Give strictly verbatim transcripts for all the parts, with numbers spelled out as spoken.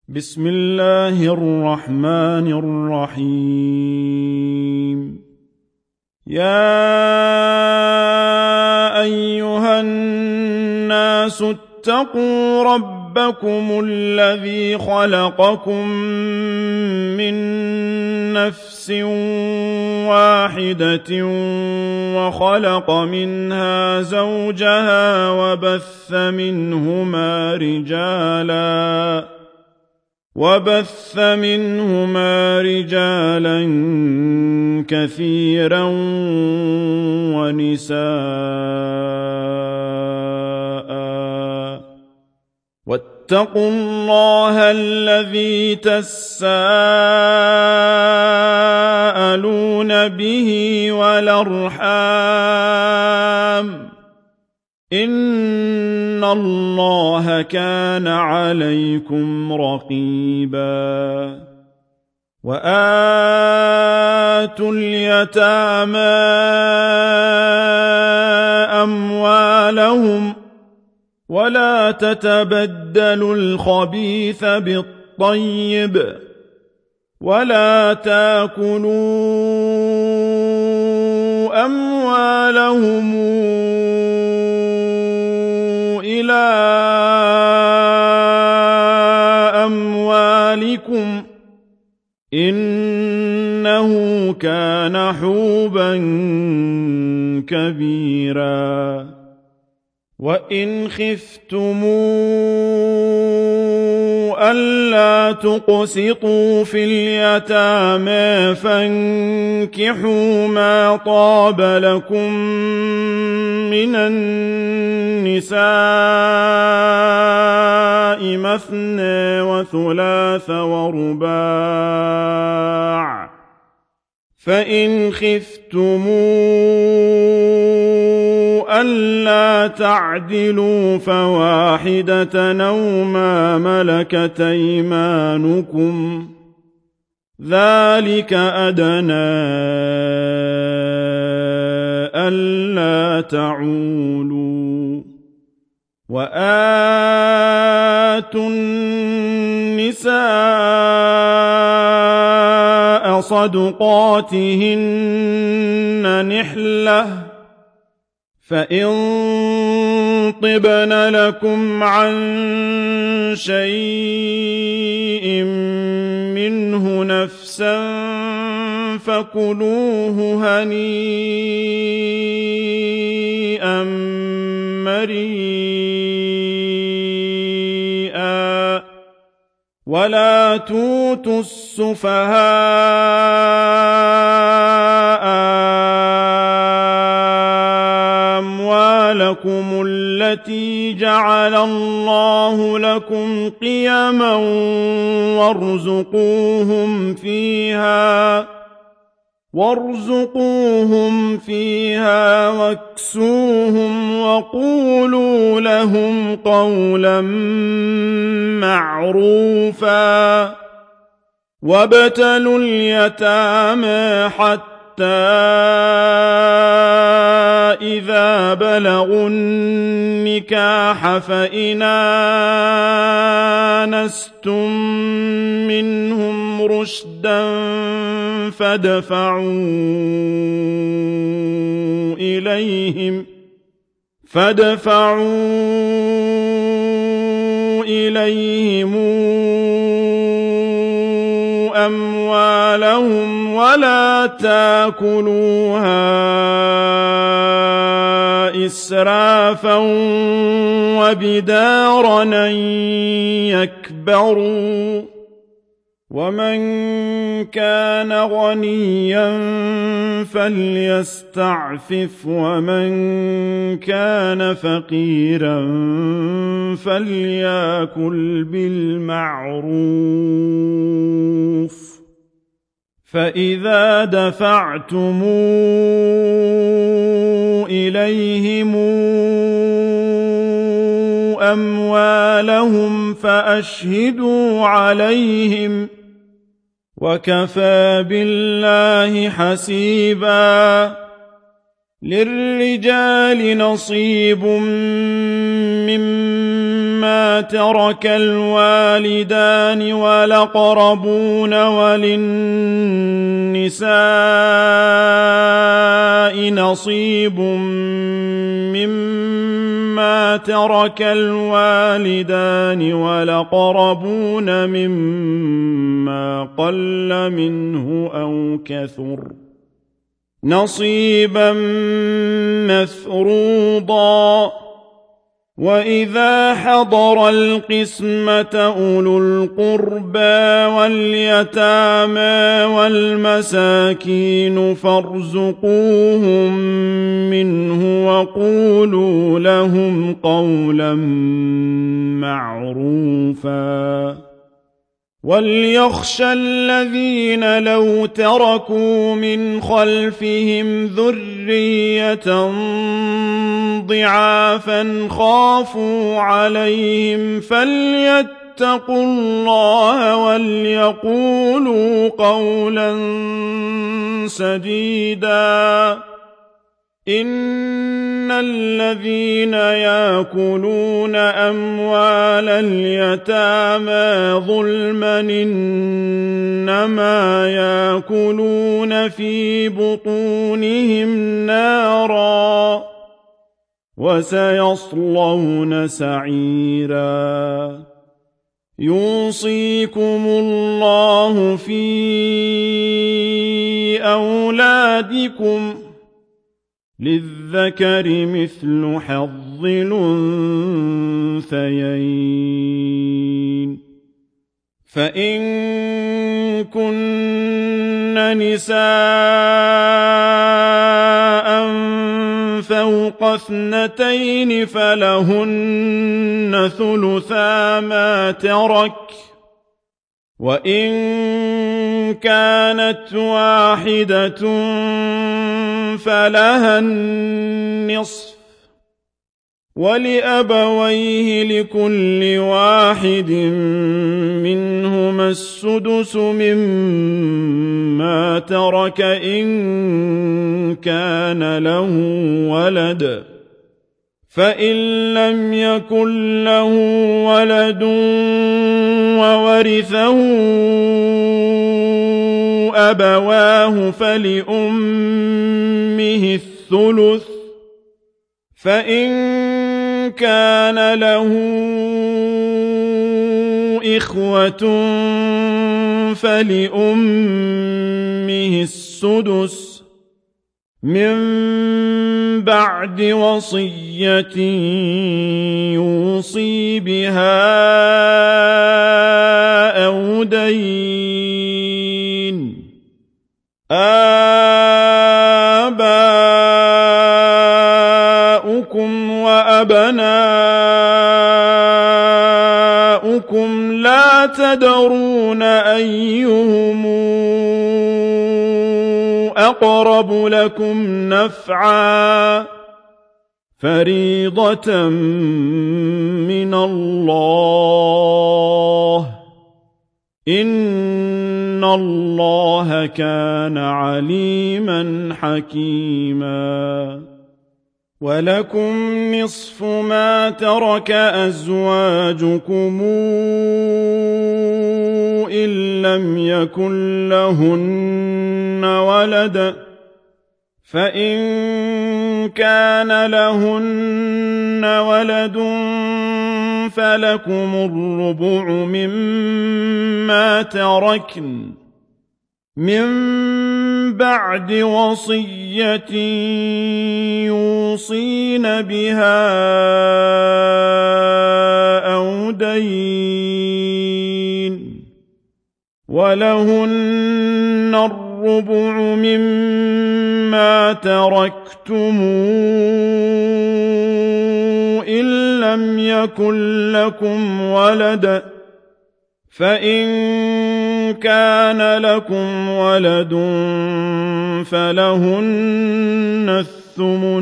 بسم الله الرحمن الرحيم. يا أيها الناس اتقوا ربكم الذي خلقكم من نفس واحدة وخلق منها زوجها وبث منهما رجالا وبث منهما رجالا كثيرا ونساء، واتقوا الله الذي تساءلون به والأرحام، إن الله كان عليكم رقيبا. وآتوا اليتامى أموالهم ولا تتبدلوا الخبيث بالطيب ولا تاكلوا أموالهم إلى أموالكم إنه كان حوبا كبيرا. وإن خفتموا ألا تقسطوا في اليتامى فانكحوا ما طاب لكم من النساء مثنى وثلاث ورباع، فإن خفتموا ألا تعدلوا فواحدة أو ما ملكت أيمانكم ذلك أدنى ألا تعولوا. وآتوا النساء صدقاتهن نحلة، فإن طبن لكم عن شيء منه نفسا فكلوه هنيئا مريئا. ولا تؤتوا السفهاء أموالكم التي جعل الله لكم قيما وارزقوهم فيها وارزقوهم فيها واكسوهم وقولوا لهم قولا معروفا. وابتلوا اليتامى حتى إذا بلغوا النكاح فإن آنستم منهم رشدا فادفعوا إليهم فادفعوا إليهم أموالهم ولا تاكلوها إسرافا وبدارا أن يكبروا. ومن كان غنيا فليستعفف ومن كان فقيرا فليأكل بالمعروف. فإذا دفعتم إليهم أموالهم فأشهدوا عليهم وكفى بالله حسيبا. للرجال نصيب مما مما ترك الوالدان والأقربون وللنساء نصيب مما ترك الوالدان والأقربون مما قل منه أو كثر نصيبا مفروضا. وإذا حضر القسمة أولو القربى واليتامى والمساكين فارزقوهم منه وقولوا لهم قولا معروفا. وليخشى الذين لو تركوا من خلفهم ذرية ضعافا خافوا عليهم فليتقوا الله وليقولوا قولا سديدا. إن الذين يأكلون أموال اليتامى ظلما إنما يأكلون في بطونهم نارا وسيصلون سعيرا. يوصيكم الله في أولادكم للذكر مثل حظ الأنثيين. فإن كن نساء فوق اثنتين فلهن ثلثا ما ترك، وإن كانت واحدة فلها النصف، ولأبويه لكل واحد منهما السدس مما ترك إن كان له ولد، فإن لم يكن له ولد وورثه أبواه فلأمه الثلث، فإن كان له إخوة فلأمه السدس من بعد وصية يوصي بها أو دين. آباؤكم وأبناؤكم لا تدرون أيهم أقرب لكم نفعا فريضة من الله إن الله كان عليما حكيما. ولكم نصف ما ترك أزواجكم إن لم يكن لهن ولد، فإن كان لهن ولد فلكم الربع مما تركن من بعد وصية يوصين بها أو دين، ولهن الربع مما تركتم إن لم يكن لكم ولد، فإن كان لكم ولد فلهن الثمن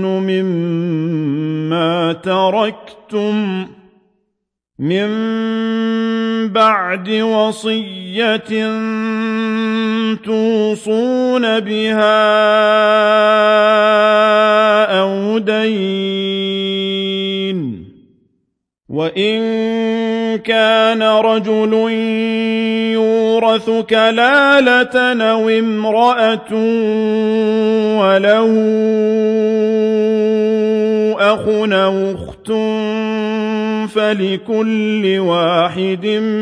مما تركتم من بعد وصية توصون بها أو دين. وإن كان رجل يورث كلالة أو امرأة وله أخ أو أخت فلكل واحد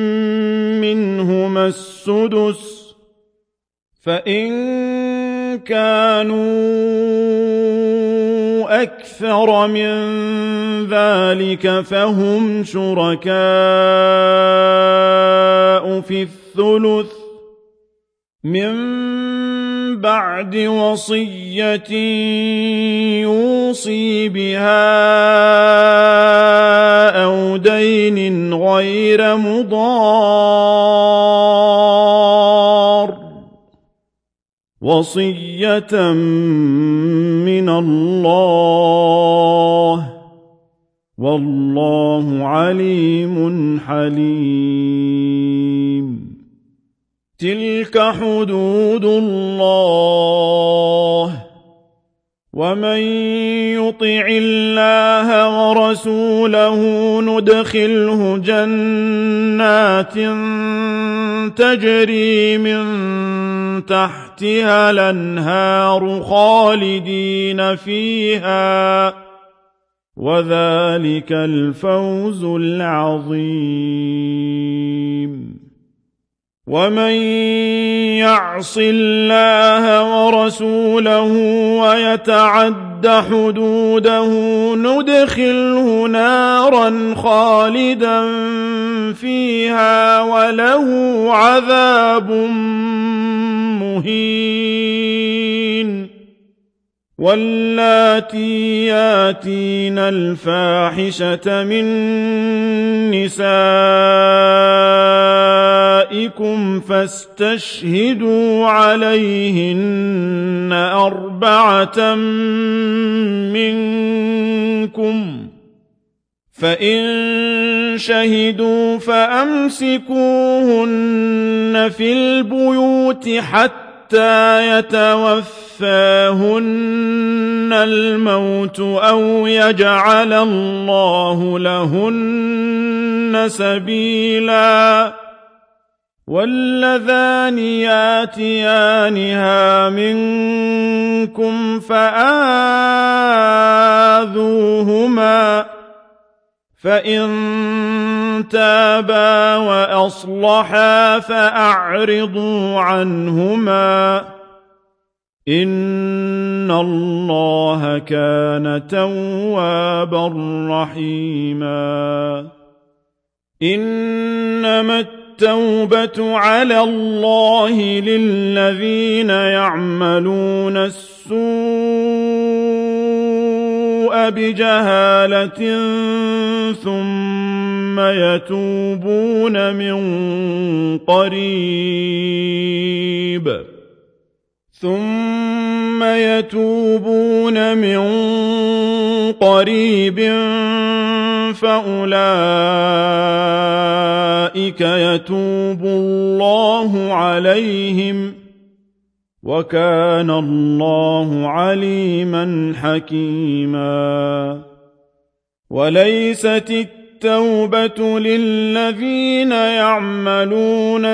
منهما السدس فإن كانوا أكثر من ذلك فهم شركاء في الثلث من بعد وصية يوصي بها أو دين غير مضار وصية من الله والله عليم حليم تلك حدود الله ومن يطع الله ورسوله ندخله جنات تجري من تحتها الأنهار خالدين فيها وذلك الفوز العظيم ومن يعص الله ورسوله ويتعد حدوده ندخله نارا خالدا فيها وله عذاب مهين واللاتي ياتين الفاحشة من نسائكم فاستشهدوا عليهن أربعة منكم فإن شهدوا فأمسكوهن في البيوت حتى حتى يتوفاهن الموت أو يجعل الله لهن سبيلا واللذان ياتيانها منكم فآذوهما فإن تابا وأصلحا فأعرضوا عنهما إن الله كان توابا رحيما إنما التوبة على الله للذين يعملون السوء بجهالة ثم يتوبون من قريب ثم يتوبون من قريب فأولئك يتوب الله عليهم وكان الله عليما حكيما وليست التوبة للذين يعملون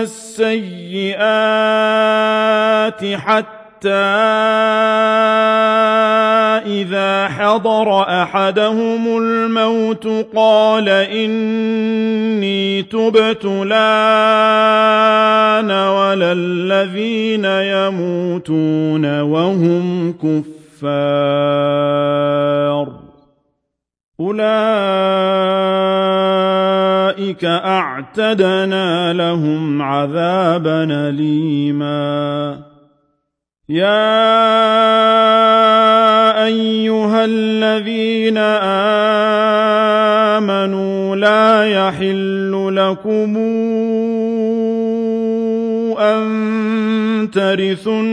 السيئات حتى إذا حضر أحدهم الموت قال إني تبت الآن ولا الذين يموتون وهم كفار أولئك أعتدنا لهم عذابا أليما يا أيها الذين آمنوا لا يحل لكم أن ترثوا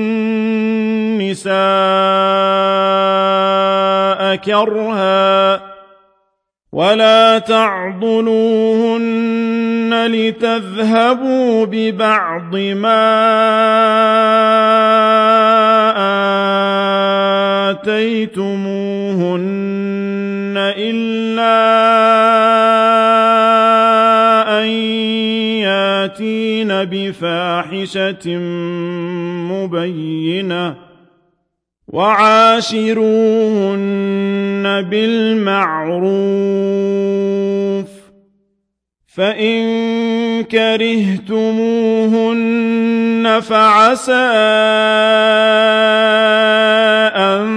النساء كرها ولا تعضلوهن لتذهبوا ببعض ما آتيتموهن إلا ياتين بفاحشة مبينة وعاشروهن بالمعروف فإن كرهتموهن فعسى أن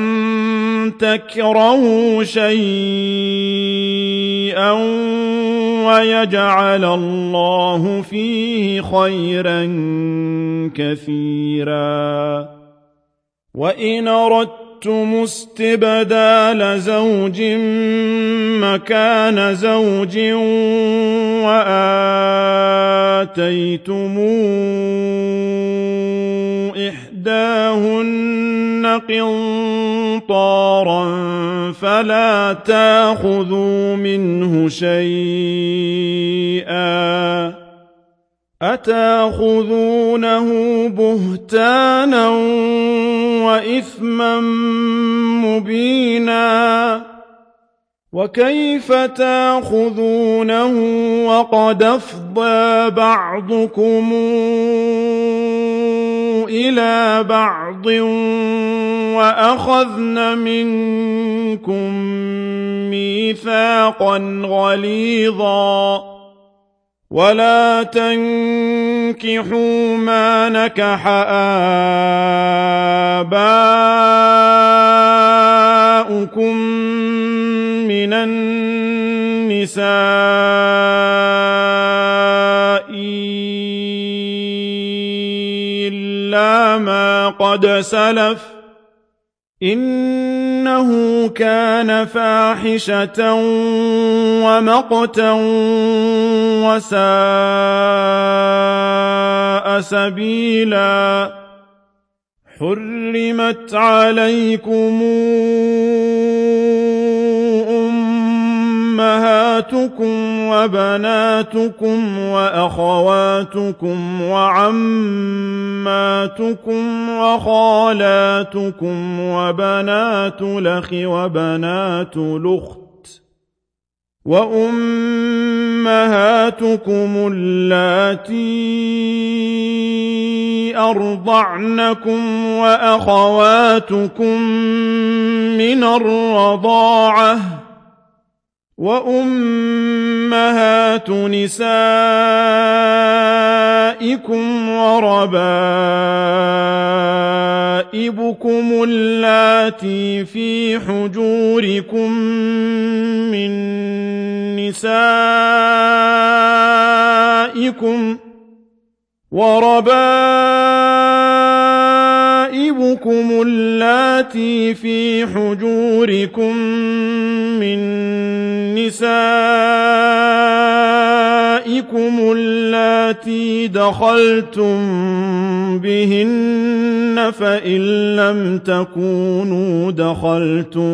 تكرهوا شيئا ويجعل الله فيه خيرا كثيرا وإن أردتم استبدال زوج مكان زوج وآتيتم إحداهن قنطارا فلا تأخذوا منه شيئا أتأخذونه بهتانا وإثما مبينا وكيف تأخذونه وقد أفضى بعضكم إلى بعض وأخذن منكم ميثاقا غليظا ولا تنكحوا ما نكح آباؤكم من النساء إلا ما قد سلف إنه كان فاحشة ومقتا وساء سبيلا حرمت عليكم أمهاتكم وبناتكم وأخواتكم وعماتكم وخالاتكم وبنات الأخ وبنات الأخت وأمهاتكم اللاتي أرضعنكم وأخواتكم من الرضاعة وأمهات نسائكم وربائبكم اللاتي في حجوركم من نسائكم وربائبكم اللاتي في حجوركم من نسائكم اللاتي دخلتم بهن فإن لم تكونوا دخلتم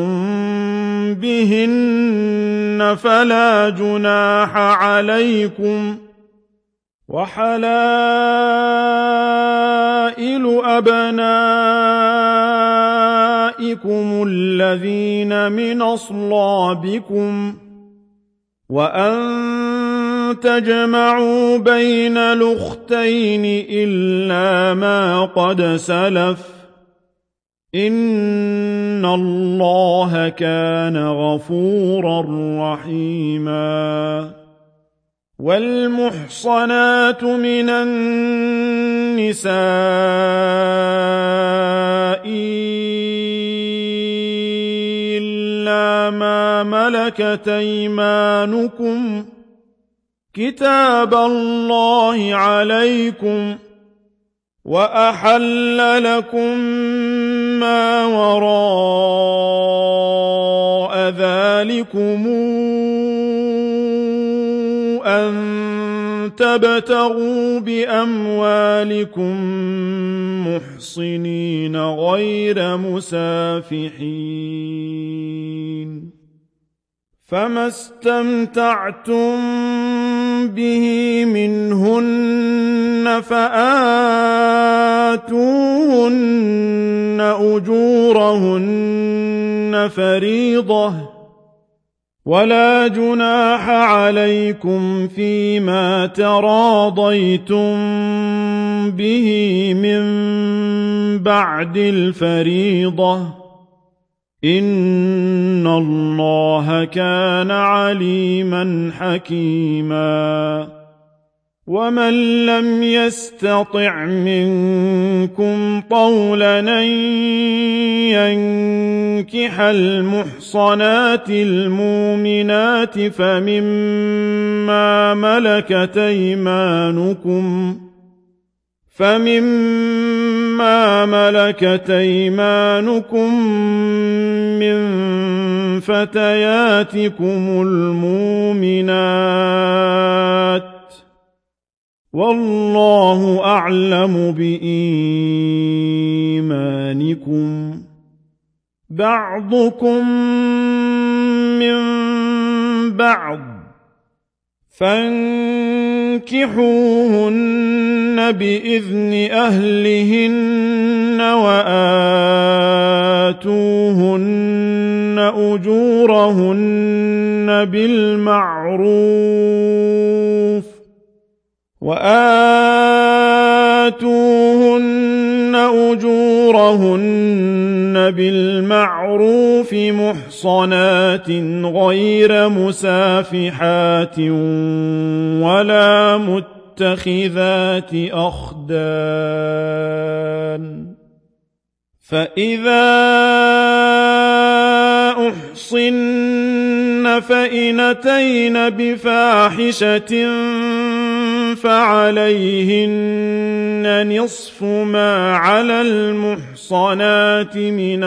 بهن فلا جناح عليكم وحلائل أبنائكم الذين من أصلابكم وأن تجمعوا بين الأختين إلا ما قد سلف إن الله كان غفورا رحيما والمحصنات من النساء إلا ما ملكت أيمانكم كتاب الله عليكم وأحل لكم ما وراء ذلكم أن تبتغوا بأموالكم محصنين غير مسافحين فما استمتعتم به منهن فآتوهن أجورهن فريضة ولا جناح عليكم فيما تراضيتم به من بعد الفريضة إن الله كان عليما حكيما ومن لم يستطع منكم طولا أن ينكح المحصنات المؤمنات فمما ملكت أيمانكم فمما ملكت أيمانكم من فتياتكم المؤمنات والله أعلم بإيمانكم بعضكم من بعض فانكحوهن بإذن أهلهن وآتوهن أجورهن بالمعروف وآتوهن أجورهن بالمعروف محصنات غير مسافحات ولا متخذات أخدان فإذا أحصن فإن أتين بفاحشة فعليهن نصف ما على المحصنات من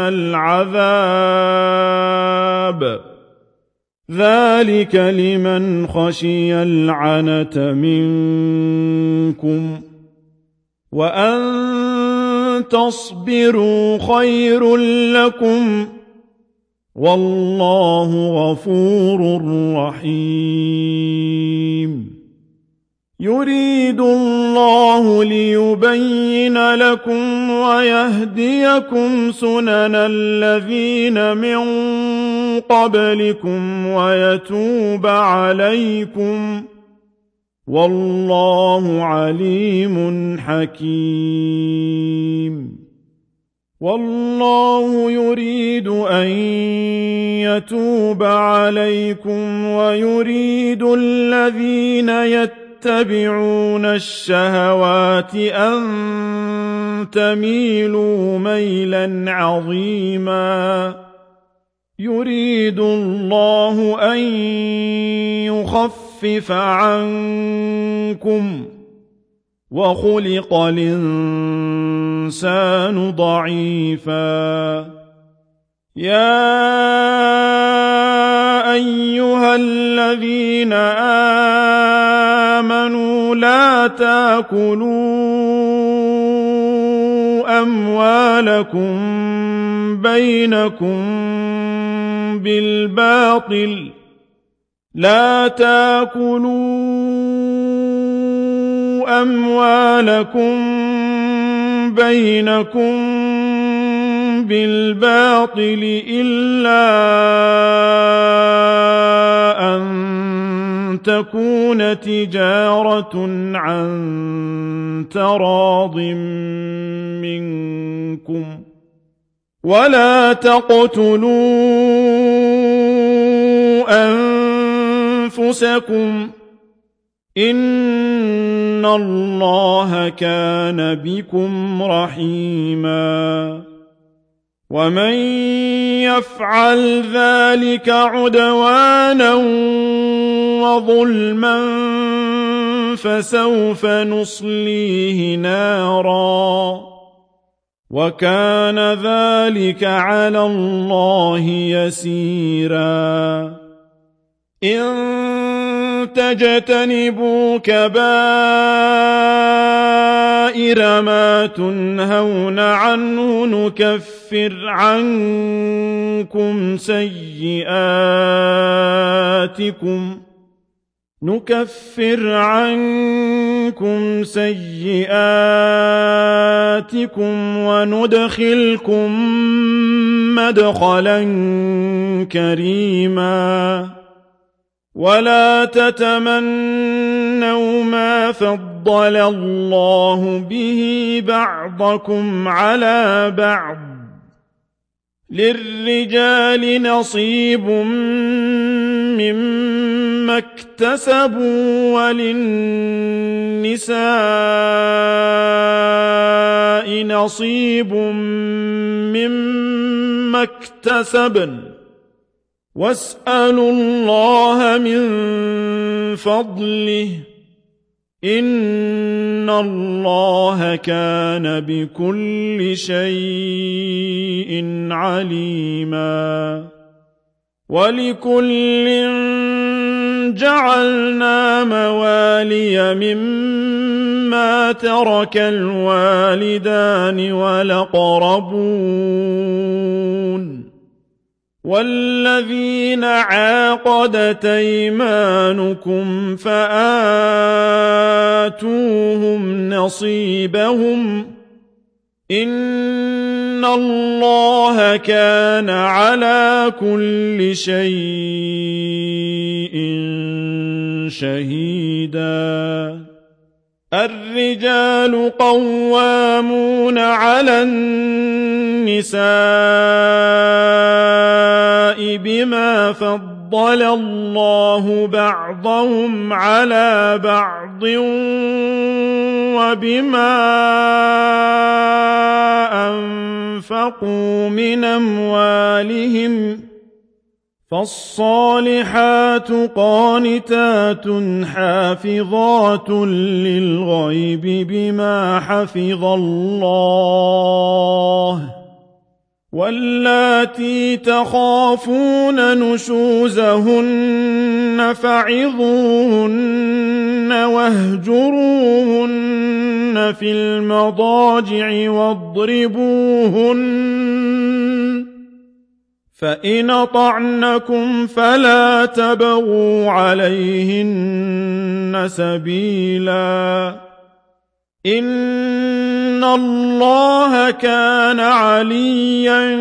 العذاب ذلك لمن خشي العنة منكم وأن تصبروا خير لكم والله غفور رحيم يريد الله ليبين لكم ويهديكم سنن الذين من قبلكم ويتوب عليكم والله عليم حكيم والله يريد أن يتوب عليكم ويريد الذين يتبعون يتبعون الشهوات أن تميلوا ميلا عظيما يريد الله أن يخفف عنكم وخلق الإنسان ضعيفا يا أيها الذين آمنوا لا تأكلوا أموالكم بينكم بالباطل لا تأكلوا أموالكم بينكم بالباطل إلا أن تكون تجارة عن تراض منكم ولا تقتلوا أنفسكم إن الله كان بكم رحيما ومن يفعل ذلك عدوانا وظلما فسوف نصليه نارا وكان ذلك على الله يسيرا إن تجتنبوا كبائر ما تنهون عنه نكفر عنكم سيئاتكم نكفر عنكم سيئاتكم وندخلكم مدخلا كريما ولا تتمنوا ما فضل الله به بعضكم على بعض للرجال نصيب مما اكتسبوا وللنساء نصيب مما اكتسبن واسألوا الله من فضله إن الله كان بكل شيء عليما ولكل جعلنا موالي مما ترك الوالدان والأقربون والذين عاقدت أيمانكم فآتوهم نصيبهم إن الله كان على كل شيء شهيدا الرجال قوامون على النساء بما فضل الله بعضهم على بعض وبما أنفقوا من أموالهم فالصالحات قانتات حافظات للغيب بما حفظ الله واللاتي تخافون نشوزهن فعظوهن واهجروهن في المضاجع واضربوهن فإن أطعنكم فلا تبغوا عليهن سبيلا إن الله كان عليا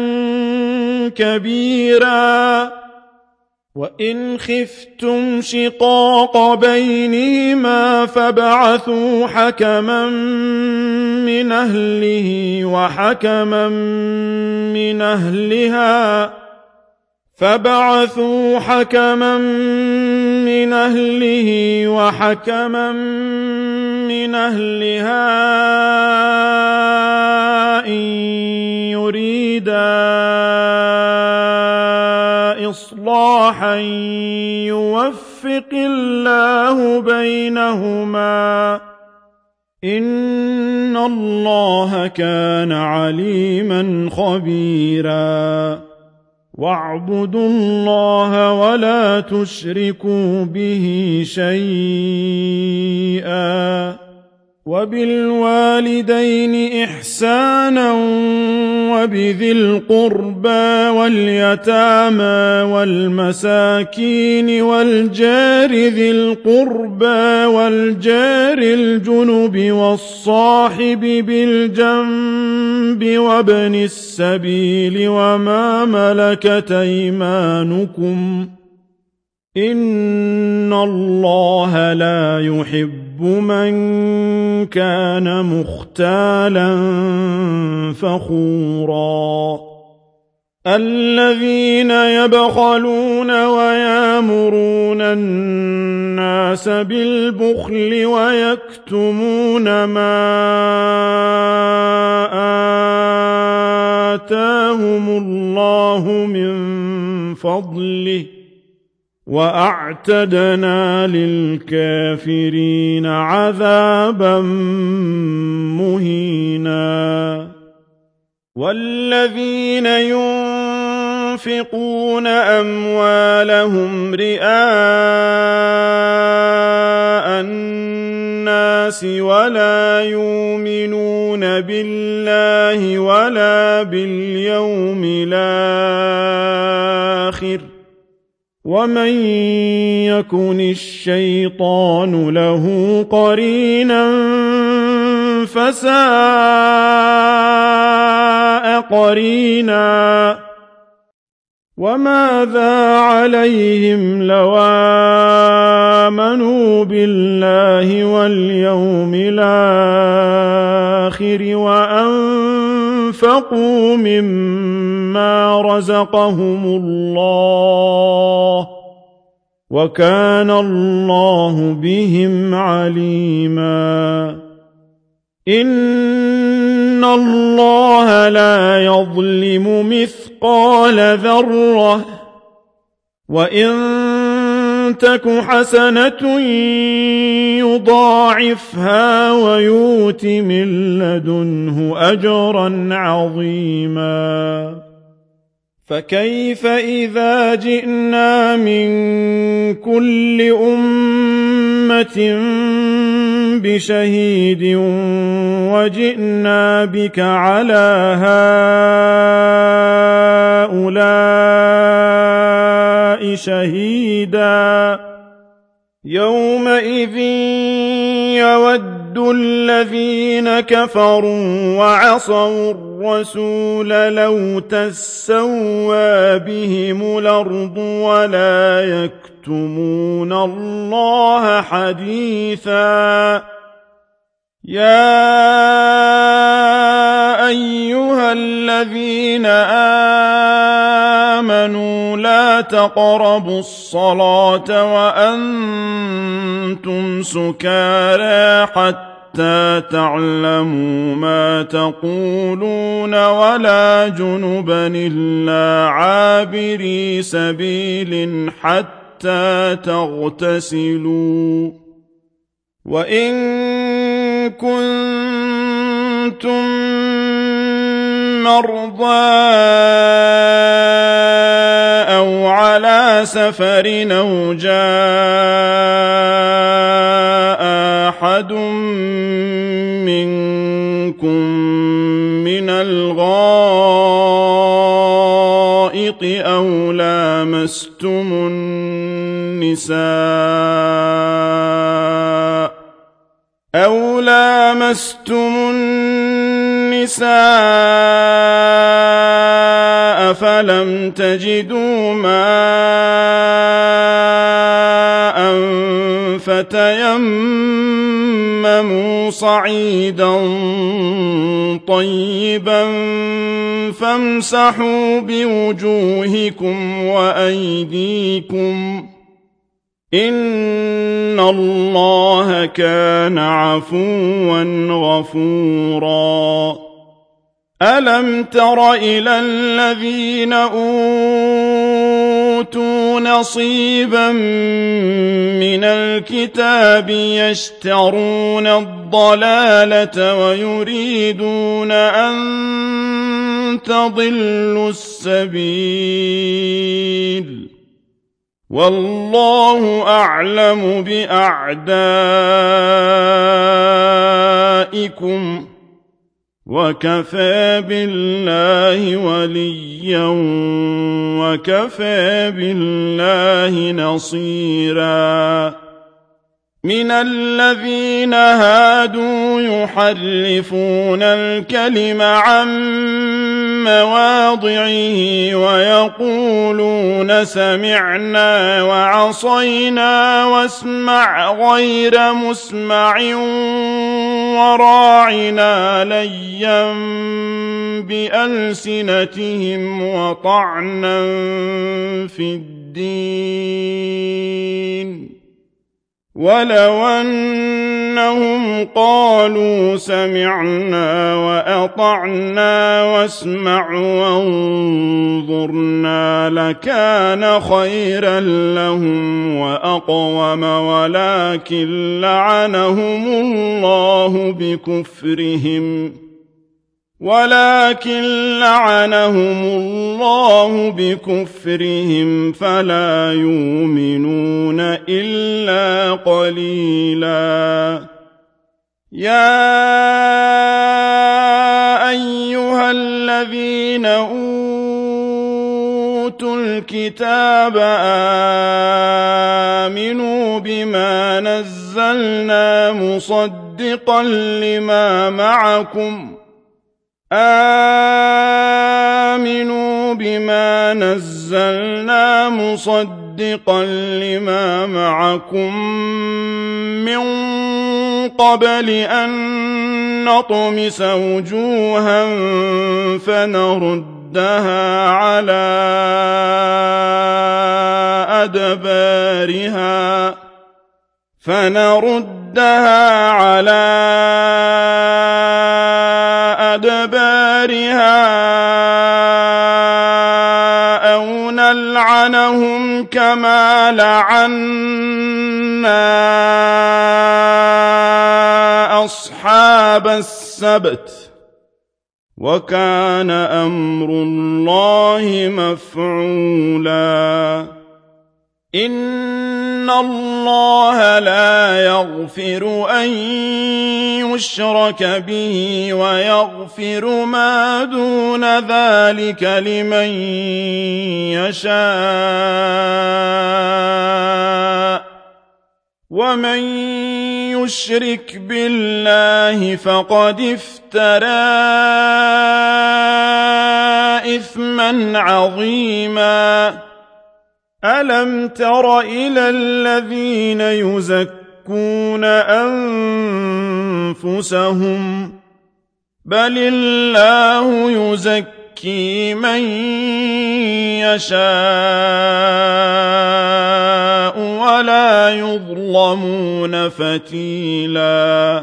كبيرا وإن خفتم شقاق بينهما فابعثوا حكما من أهله وحكما من أهلها فابعثوا حكما من أهله وحكما من أهلها إن يريدا إصلاحا يوفق الله بينهما إن الله كان عليما خبيرا واعبدوا الله ولا تشركوا به شيئا وبالوالدين إحسانا وبذي القربى واليتامى والمساكين والجار ذي القربى والجار الجنب والصاحب بالجنب وابن السبيل وما ملكت أيمانكم إن الله لا يحب من كان مختالا فخورا الذين يبخلون ويامرون الناس بالبخل ويكتمون ما آتاهم الله من فضله وأعتدنا للكافرين عذابا مهينا والذين ينفقون أموالهم رئاء الناس ولا يؤمنون بالله ولا باليوم الآخر ومن يكن الشيطان له قرينا فساء قرينا وماذا عليهم لو آمنوا بالله واليوم الآخر وأنفقوا مما رزقهم الله وكان الله بهم عليما إن الله لا يظلم مثقال ذرة وإن تك حسنة يضاعفها ويؤت من لدنه أجرا عظيما فكيف إذا جئنا من كل أمة بشهيد وجئنا بك على هؤلاء شهيدا يومئذ يود الذين كفروا وعصوا الرسول لو تسوى بهم الأرض ولا يكتمون الله حديثا يا أيها الذين آمنوا لا تقربوا الصلاة وأنتم سكارى حتى تعلموا ما تقولون ولا جنبا إلا عابري سبيل حتى تغتسلوا وإن كنتم مرضى أو على سفر أو جاء أحد منكم من الغائط أو لامستم النساء أو لامستم النساء فلم تجدوا ماء فتيمموا صعيدا طيبا فامسحوا بوجوهكم وأيديكم إن الله كان عفوا غفورا ألم تر إلى الذين أوتوا نصيبا من الكتاب يشترون الضلالة ويريدون أن تضلوا السبيل والله أعلم بأعدائكم وكفى بالله وليا وكفى بالله نصيرا من الذين هادوا يحرفون الكلم عن مواضعه ويقولون سمعنا وعصينا واسمع غير مسمع وراعنا ليا بألسنتهم وطعنا في الدين ولو أنهم قالوا سمعنا وأطعنا واسمع وانظرنا لكان خيرا لهم وأقوم ولكن لعنهم الله بكفرهم ولكن لعنهم الله بكفرهم فلا يؤمنون إلا قليلا يا أيها الذين أوتوا الكتاب آمنوا بما نزلنا مصدقا لما معكم آمنوا بما نزلنا مصدقا لما معكم من قبل أن نطمس وجوها فنردها على أدبارها فنردها على أدبارها أو نلعنهم كما لعنا أصحاب السبت وكان أمر الله مفعولا إن الله لا يغفر أن يشرك به ويغفر ما دون ذلك لمن يشاء ومن يشرك بالله فقد افترى إثما عظيما ألم تر إلى الذين يزكون أنفسهم بل الله يزكي من يشاء ولا يظلمون فتيلا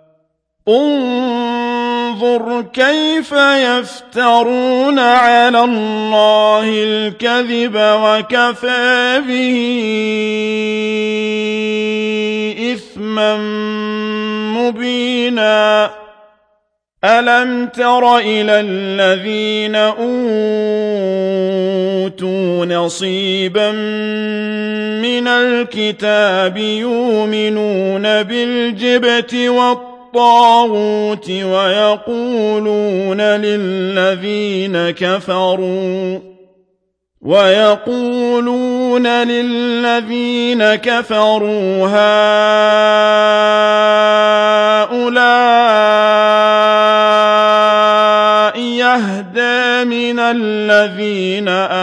انظر كيف يفترون على الله الكذب وكفى به إثما مبينا ألم تر إلى الذين أوتوا نصيبا من الكتاب يؤمنون بالجبت والطاغوت ويقولون للذين كفروا ويقولون للذين كفروا هؤلاء يهدى من الذين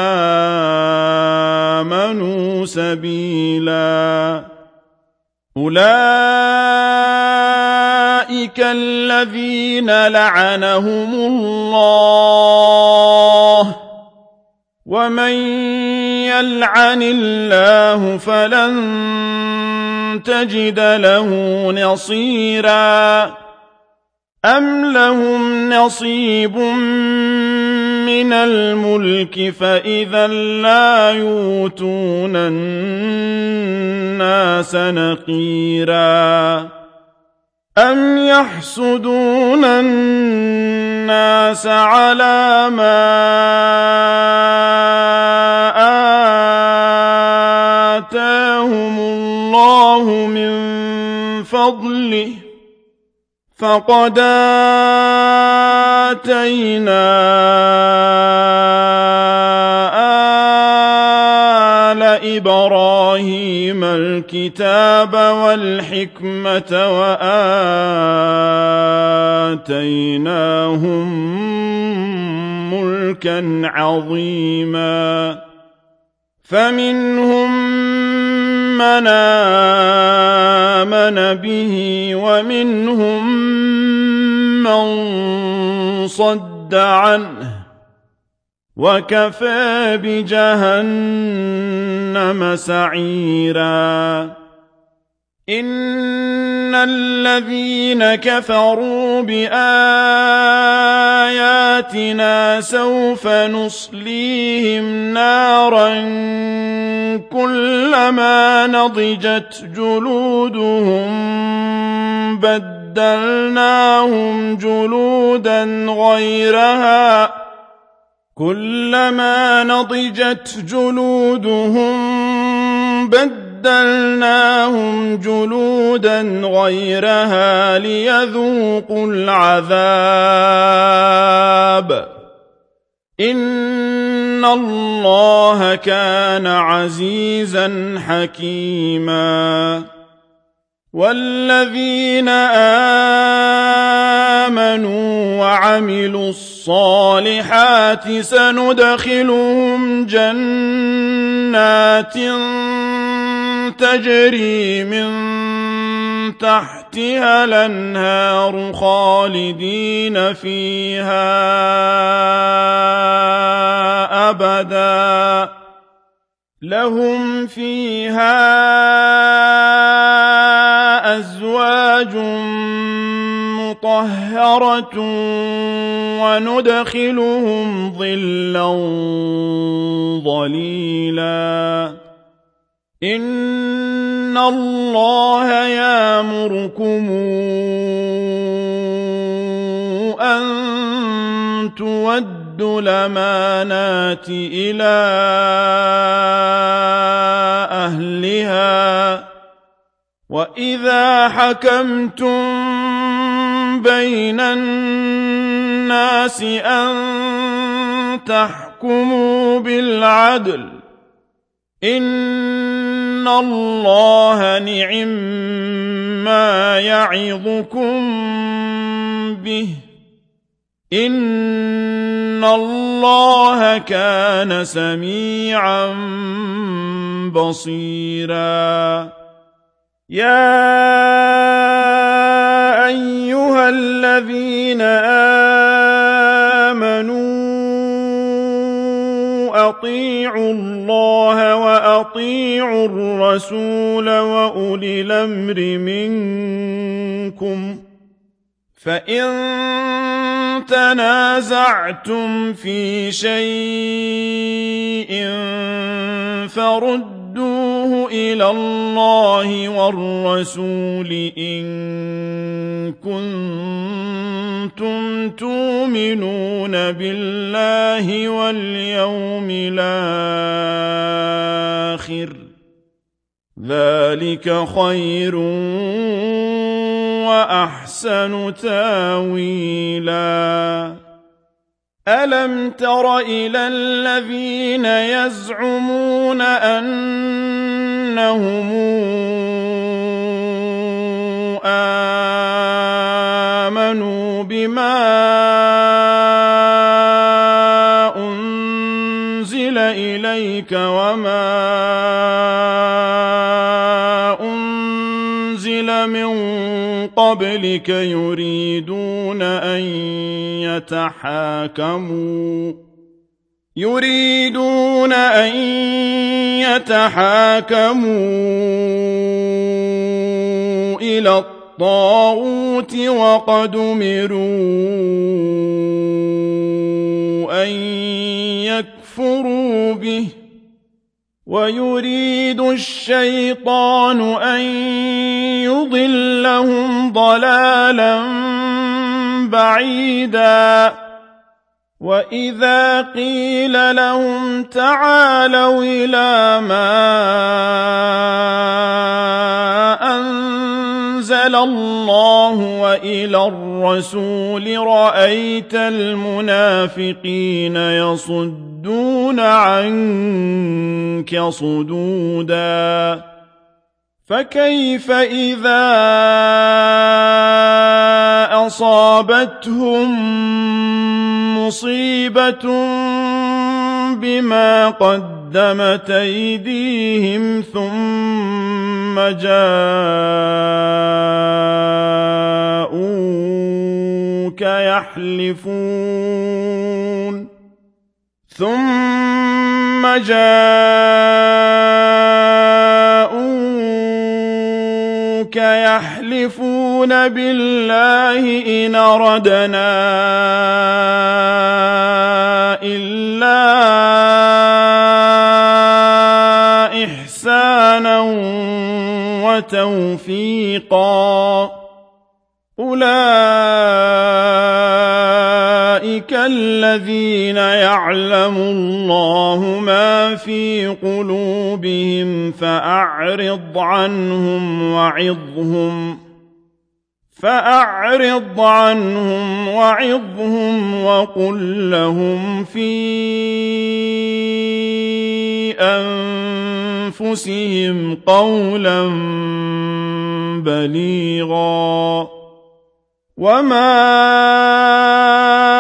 آمنوا سبيلا أولئك الذين لعنهم الله ومن يلعن الله فلن تجد له نصيرا أم لهم نصيب من الملك فإذا لا يؤتون الناس نقيرا أم يحسدون الناس على ما آتاهم الله من فضله فقد آتينا آل إبراهيم الكتاب والحكمة وآتيناهم ملكا عظيما فمنهم من آمن به ومنهم من صد عنه وكفى بجهنم سعيرا إن الذين كفروا بآياتنا سوف نصليهم نارا كلما نضجت جلودهم بدلناهم جلودا غيرها كلما نضجت جلودهم بدلناهم جلودا غيرها ليذوقوا العذاب إن الله كان عزيزا حكيما والذين آمنوا وعملوا وعملوا الصالحات سندخلهم جنات تجري من تحتها الأنهار خالدين فيها أبدا لهم فيها أزواج مطهرة وندخلهم ظلا ظليلا إن الله يأمركم أن تودوا الأمانات إلى أهلها وإذا حكمتم بين الناس أن تحكموا بالعدل إن الله نعم ما يعظكم به إن الله كان سميعا بصيرا يا أيها الذين آمنوا أطيعوا الله وأطيعوا الرسول وأولي الأمر منكم فإن تنازعتم في شيء فردوه إلى الله والرسول إن كنتم تؤمنون بالله واليوم الآخر ذلك خير وأحسن تاويلا ألم تر إلى الذين يزعمون أنهم آمنوا بما أنزل إليك وما أنزل من قبلك يريدون أن يتحاكموا يريدون أن يتحاكموا إلى الطاغوت وقد أمروا أن يكفروا به ويريد الشيطان أن يضلهم ضلالا بعيدا وإذا قيل لهم تعالوا إلى ما أنزل الله وإلى الرسول رأيت المنافقين يصدون عنك صدودا فكيف إذا أصابتهم مصيبة بما قدمت أيديهم ثم جاءوك يحلفون ثم جاءوك يحلفون بالله إن أردنا إلا إحسانا وتوفيقا أولئك الذين يعلم الله ما في قلوبهم فأعرض عنهم وعظهم فأعرض عنهم وعظهم وقل لهم في أنفسهم قولا بليغا وما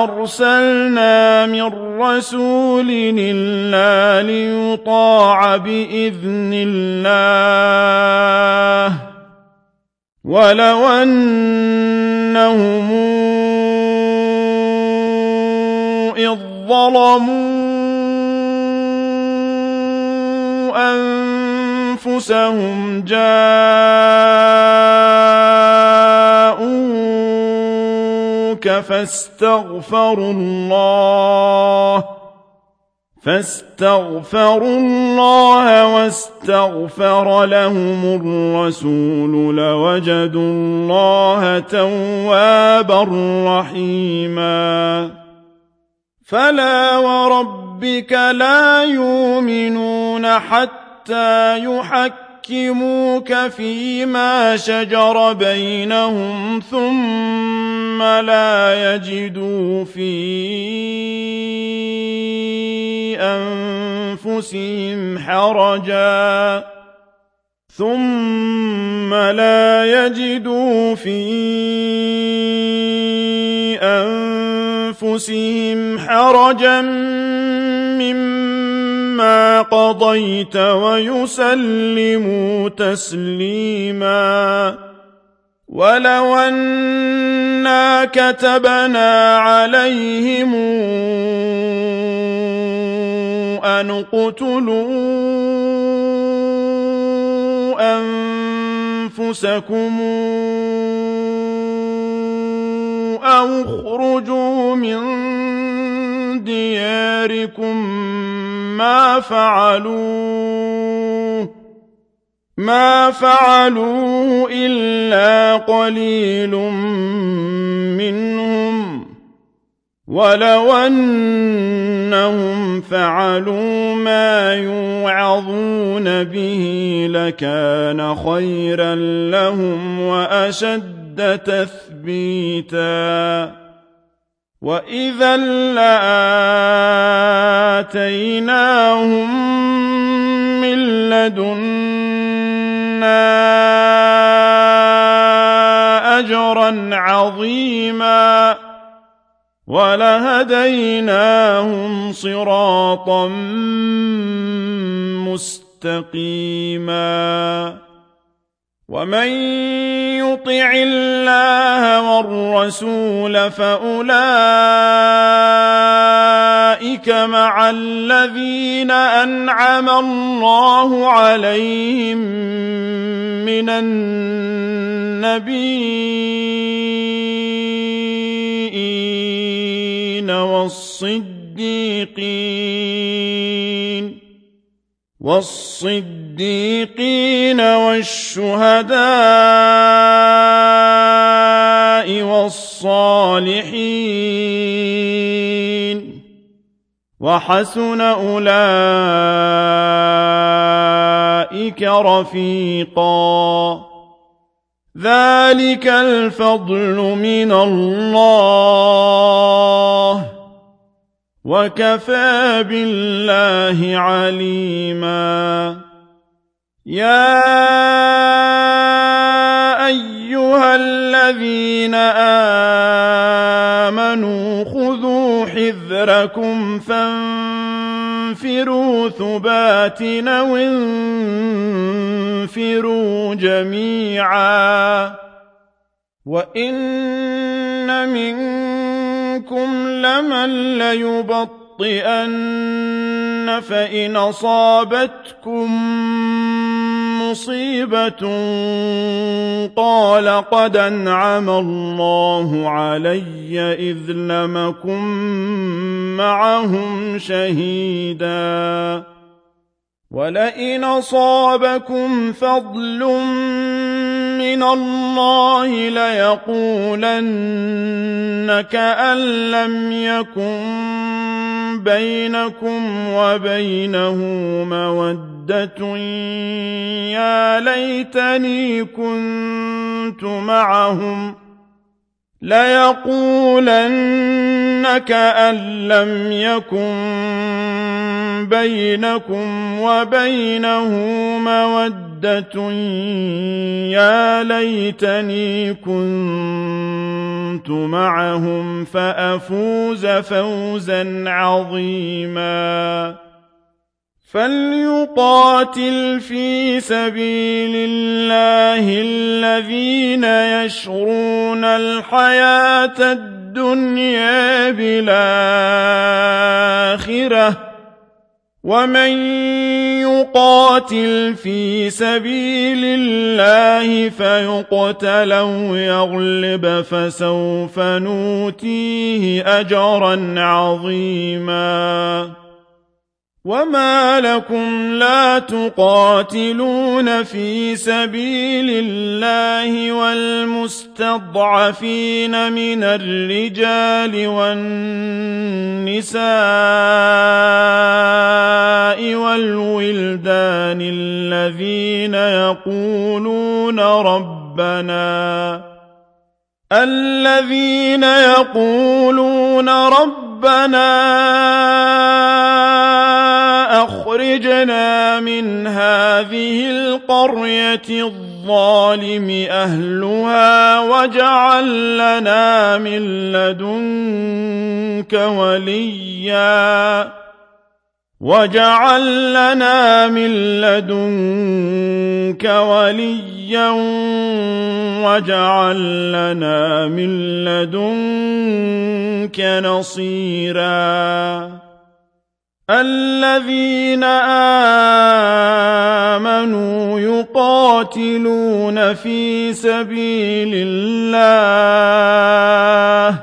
أرسلنا من رسول إلا ليطاع بإذن الله ولو أنهم إذ ظلموا أنفسهم جاءوك فاستغفروا الله فاستغفروا الله واستغفر لهم الرسول لوجدوا الله توابا رحيما فلا وربك لا يؤمنون حتى يحكموك فيما شجر بينهم ثم لا يجدوا في أنفسهم حرجا ثم لا يجدوا في أنفسهم حرجا مما قضيت ويسلموا تسليما ولو أنا كتبنا عليهم أن اقتلوا أنفسكم أو اخرجوا من دياركم ما فعلوه ما فعلوه إلا قليل منهم ولو أنهم فعلوا ما يوعظون به لكان خيرا لهم وأشد تثبيتا وإذا لآتيناهم من لدنا أجرا عظيما ولهديناهم صراطا مستقيما ومن يطع الله والرسول فأولئك مع الذين أنعم الله عليهم من النبيين والصديقين والصديقين والشهداء والصالحين وحسن أولئك رفيقا ذلك الفضل من الله وكفى بالله عليما يا أيها الذين آمنوا خذوا حذركم فانفروا ثبات أو انفروا جميعا وإن منكم لمن ليبطئن فإن أصابتكم مصيبة قال قد أنعم الله علي إذ لم أكن معهم شهيدا ولئن أصابكم فضل من الله ليقولن كأن لم يكن بينكم وبينه مودة يا ليتني كنت معهم ليقولن كأن لم يكن بينكم وبينه مودة يا ليتني كنت معهم فأفوز فوزا عظيما فليقاتل في سبيل الله الذين يشرون الحياة الدنيا بالآخرة ومن يقاتل في سبيل الله فيقتل أو يغلب فسوف نؤتيه أجرا عظيما وما لكم لا تقاتلون في سبيل الله والمستضعفين من الرجال والنساء والولدان الذين يقولون ربنا الذين يقولون ربنا أخرجنا من هذه القرية الظالم أهلها واجعل لنا من لدنك وليا واجعل لنا من لدنك وليا واجعل لنا من لدنك نصيرا الذين آمنوا يقاتلون في سبيل الله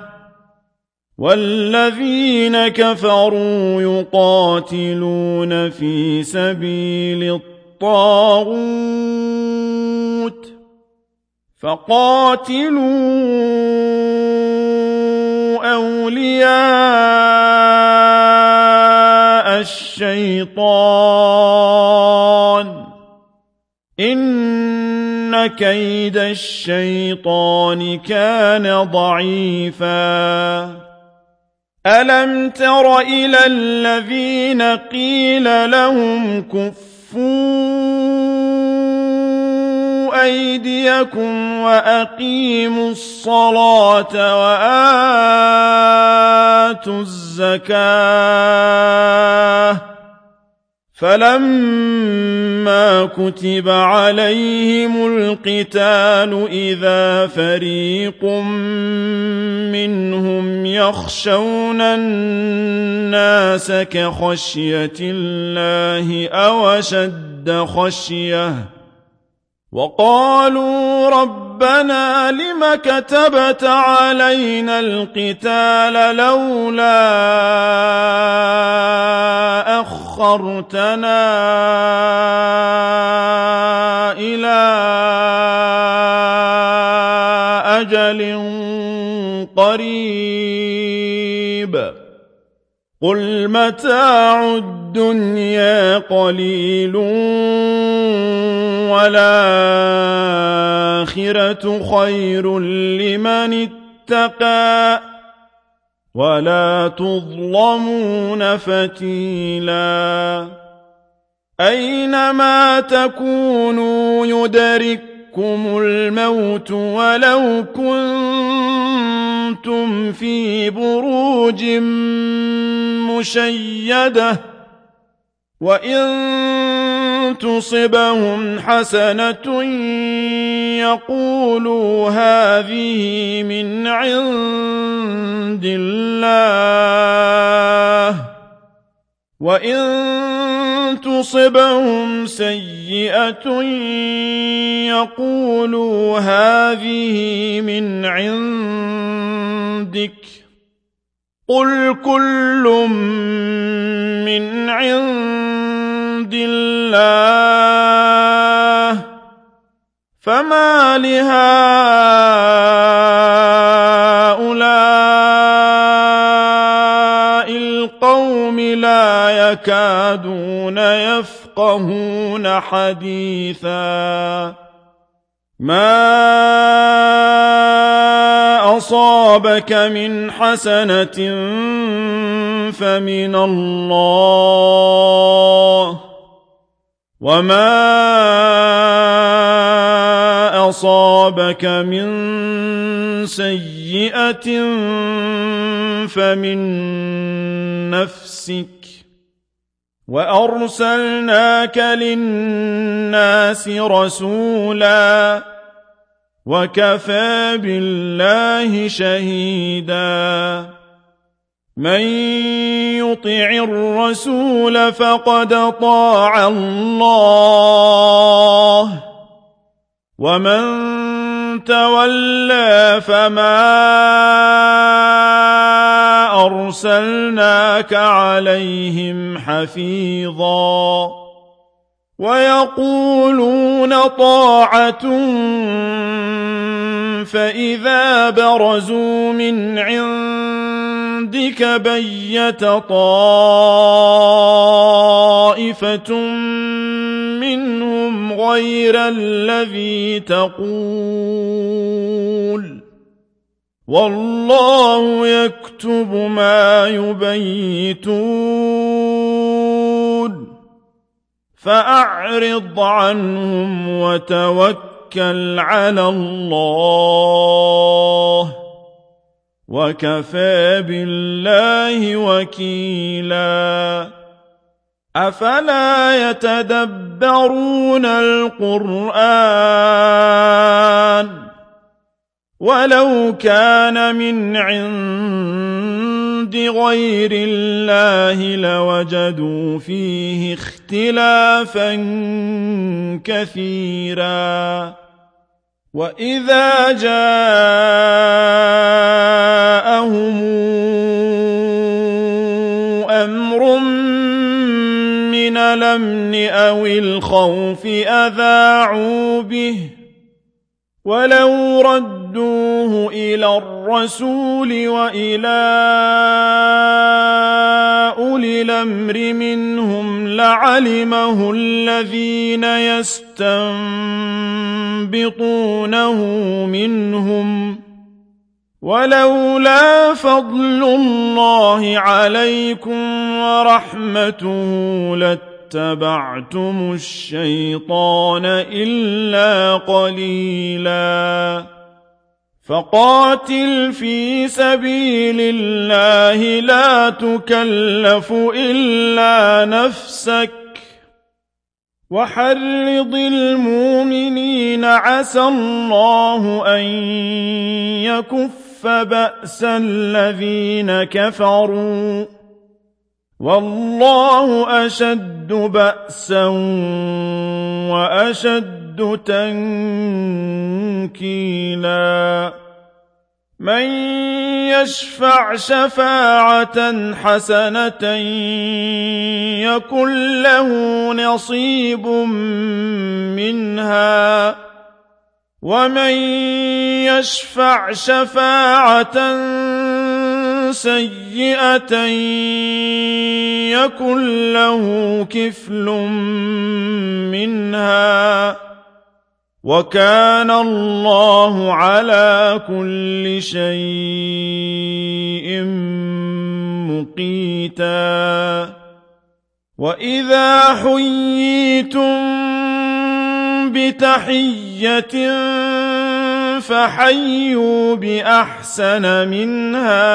والذين كفروا يقاتلون في سبيل الطاغوت فقاتلوا أولياء الشيطان إن كيد الشيطان كان ضعيفا ألم تر إلى الذين قيل لهم كفوا أيديكم وأقيموا الصلاة وآتوا الزكاة فلما كتب عليهم القتال إذا فريق منهم يخشون الناس كخشية الله أو أشد خشية وقالوا ربنا لم كتبت علينا القتال لولا أخرتنا إلى أجل قريب قل متاع الدنيا قليل والآخرة خير لمن اتقى ولا تظلمون فتيلا أينما تكونوا يدرككم الموت ولو كنتم في بروج مشيدة وإن تصبهم حسنة يقولوا هذه من عند الله وإن تصبهم سيئة يقولوا هذه من عندك قل كل من عند الله فما لهؤلاء القوم لا يكادون يفقهون حديثا ما أصابك من حسنة فمن الله وما أصابك من سيئة فمن نفسك وأرسلناك للناس رسولا وكفى بالله شهيدا من يطع الرسول فقد طاع الله ومن تولى فما أرسلناك عليهم حفيظا ويقولون طاعة فإذا برزوا من عندك بيت طائفة منهم غير الذي تقول والله يكتب ما يبيتون فأعرض عنهم وتوكل على الله وكفى بالله وكيلا أفلا يتدبرون القرآن ولو كان من عند غير الله لوجدوا فيه اختلافا كثيرا وإذا جاءهم أمر من الأمن أو الخوف أذاعوا به ولو ردوه إلى الرسول وإلى أولي الأمر منهم لعلمه الذين يستنبطونه منهم ولولا فضل الله عليكم ورحمته لاتبعتم الشيطان إلا قليلا فقاتل في سبيل الله لا تكلف إلا نفسك وحرض المؤمنين عسى الله أن يكف بأس الذين كفروا والله أشد بأسا وأشد تنكيلا من يشفع شفاعة حسنة يكن له نصيب منها ومن يشفع شفاعة سيئة يكن له كفل منها وكان الله على كل شيء مقيتا وإذا حييتم بتحية فحيوا بأحسن منها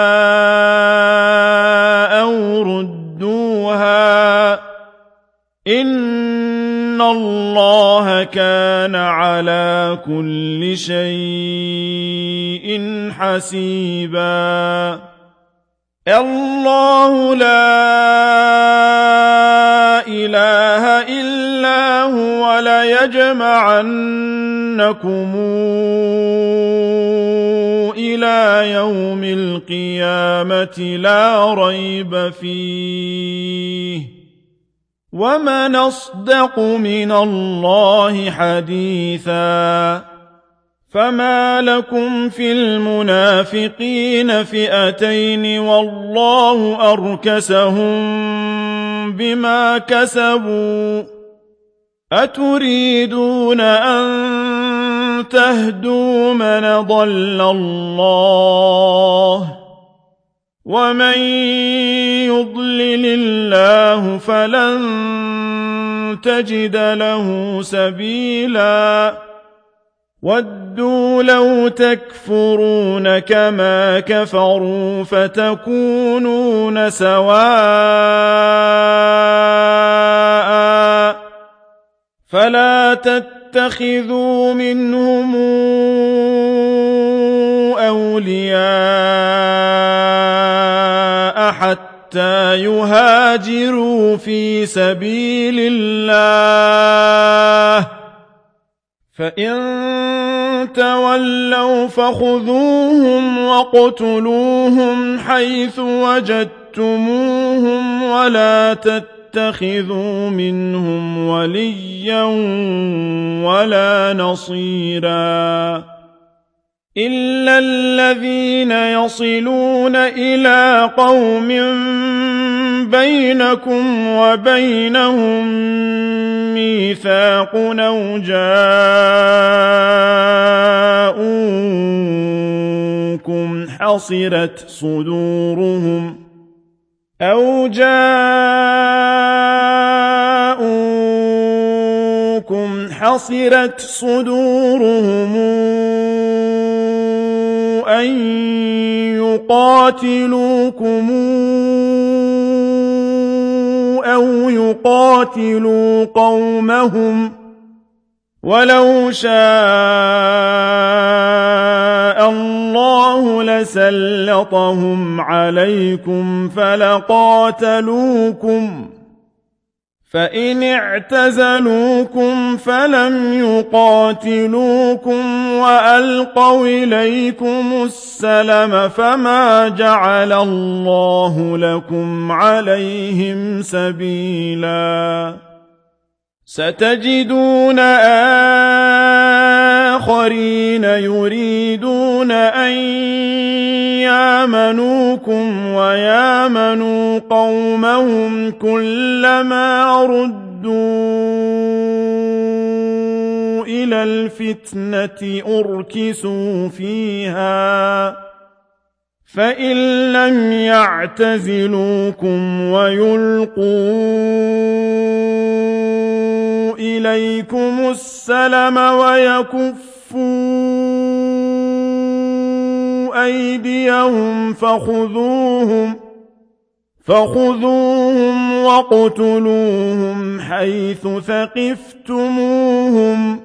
أو ردوها إن الله كان على كل شيء حسيبا الله لا إله إلا هو ليجمعنكم إلى يوم القيامة لا ريب فيه ومن أصدق من الله حديثا فما لكم في المنافقين فئتين والله أركسهم بما كسبوا أتريدون أن تهدوا من ضل الله ومن يضلل الله فلن تجد له سبيلا ودوا لو تكفرون كما كفروا فتكونون سواء فلا تتخذوا منهم أولياء حتى يهاجروا في سبيل الله فإن تولوا فخذوهم واقتلوهم حيث وجدتموهم ولا تتخذوا منهم وليا ولا نصيرا إلا الذين يصلون إلى قوم بينكم وبينهم ميثاق أو جاءوكم حصرت صدورهم أو جاءوكم حصرت صدورهم أن يقاتلوكم أو يقاتلوا قومهم ولو شاء الله لسلطهم عليكم فلقاتلوكم فإن اعتزلوكم فلم يقاتلوكم وألقوا إليكم السلم فما جعل الله لكم عليهم سبيلا ستجدون آخرين يريدون أن يامنوكم ويامنوا قومهم كلما ردوا إلى الفتنة أركسوا فيها فإن لم يعتزلوكم ويلقوا إليكم السلم ويكفوا أيديهم فخذوهم فخذوهم واقتلوهم حيث ثقفتموهم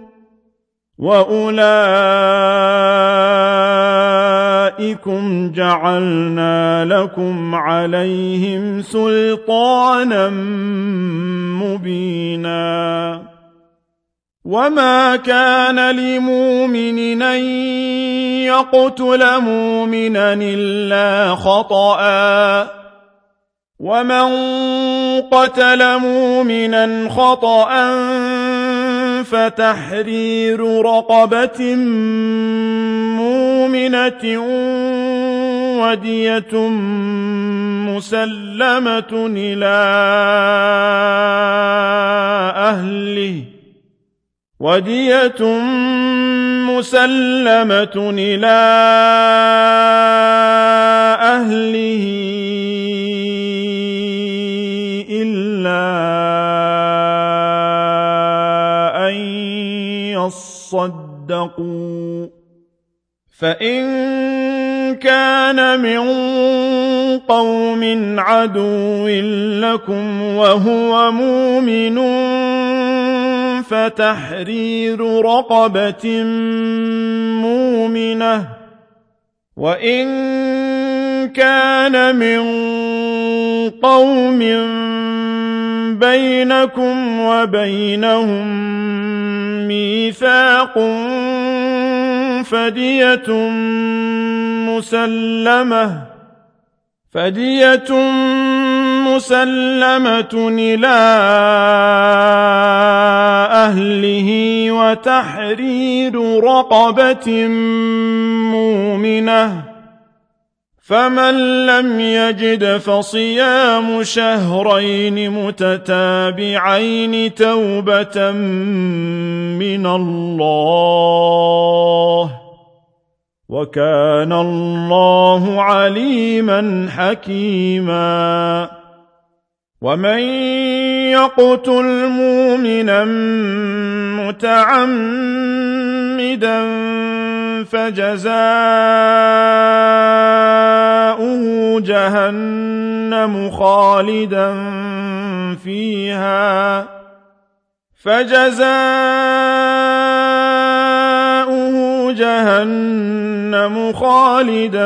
وأولئكم جعلنا لكم عليهم سلطانا مبينا وما كان لمؤمن أن يقتل مؤمنا إلا خطأ ومن قتل مؤمنا خطأ فتحرير رقبة مؤمنة ودية مسلمة إلى أهله ودية مسلمة إلى أهله إلا أن يصدقوا فإن كان من قوم عدو لكم وهو مؤمن فتحرير رقبة مؤمنة وإن كان من قوم بينكم وبينهم ميثاق فدية مسلمة فدية مسلمة إلى أهله وتحرير رقبة مؤمنة فمن لم يجد فصيام شهرين متتابعين توبة من الله وكان الله عليما حكيما ومن يقتل مؤمنا متعمدا فجزاؤه جهنم خالدا فيها فجزاؤه جهنم خالدا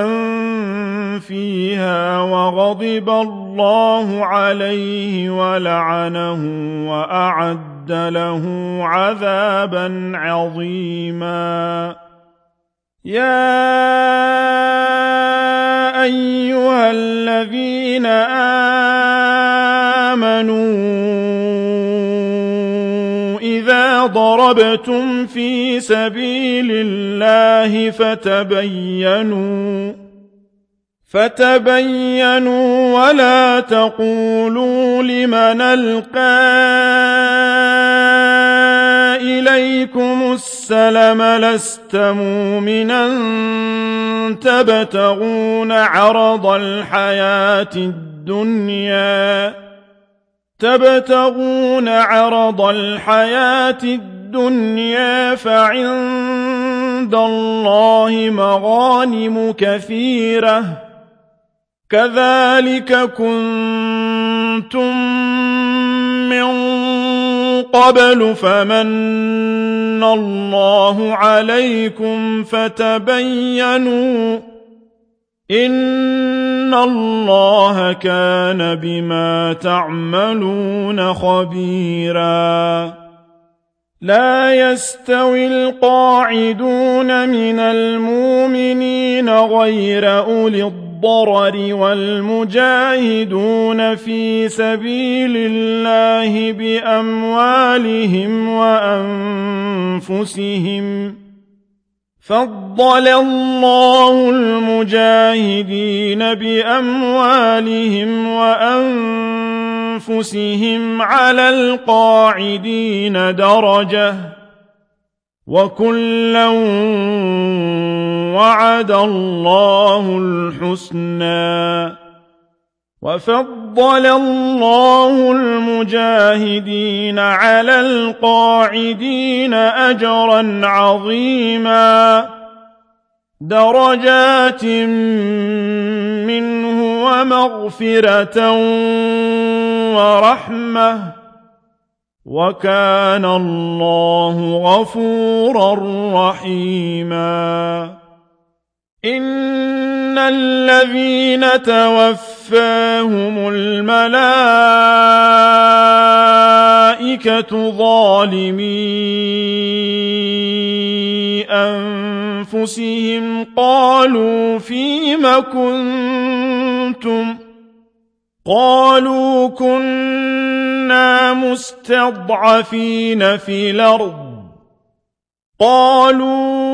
فيها وغضب الله عليه ولعنه وأعد له عذابا عظيما يا أيها الذين آمنوا إذا ضربتم في سبيل الله فتبينوا فتبينوا ولا تقولوا لمن ألقى إليكم السلم لست مؤمنا تبتغون عرض الحياة الدنيا تبتغون عرض الحياة الدنيا فعند الله مغانم كثيرة كذلك كنتم من قبل فمن الله عليكم فتبينوا إن الله كان بما تعملون خبيرا لا يستوي القاعدون من المؤمنين غير أولي الضرر والمجاهدون في سبيل الله بأموالهم وأنفسهم فضل الله المجاهدين بأموالهم وأنفسهم على القاعدين درجة وكلا وعد الله الحسنى وفضل الله المجاهدين على القاعدين أجرا عظيما درجات منه ومغفرة ورحمة وكان الله غفورا رحيما إن الذين توفاهم الملائكة ظالمي أنفسهم قالوا فيم كنتم قالوا كنا مستضعفين في الأرض قالوا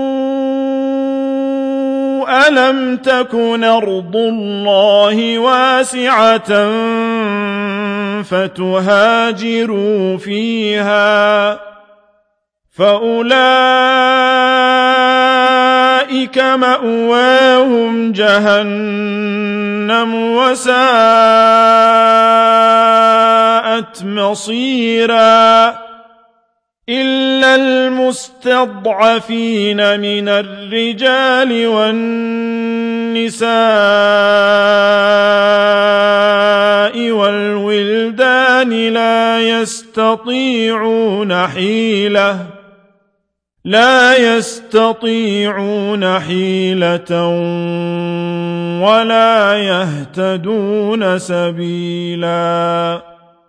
ألم تكن أرض الله واسعة فتهاجروا فيها فأولئك مأواهم جهنم وساءت مصيرا إلا المستضعفين من الرجال والنساء والولدان لا يستطيعون حيلة لا يستطيعون حيلة ولا يهتدون سبيلا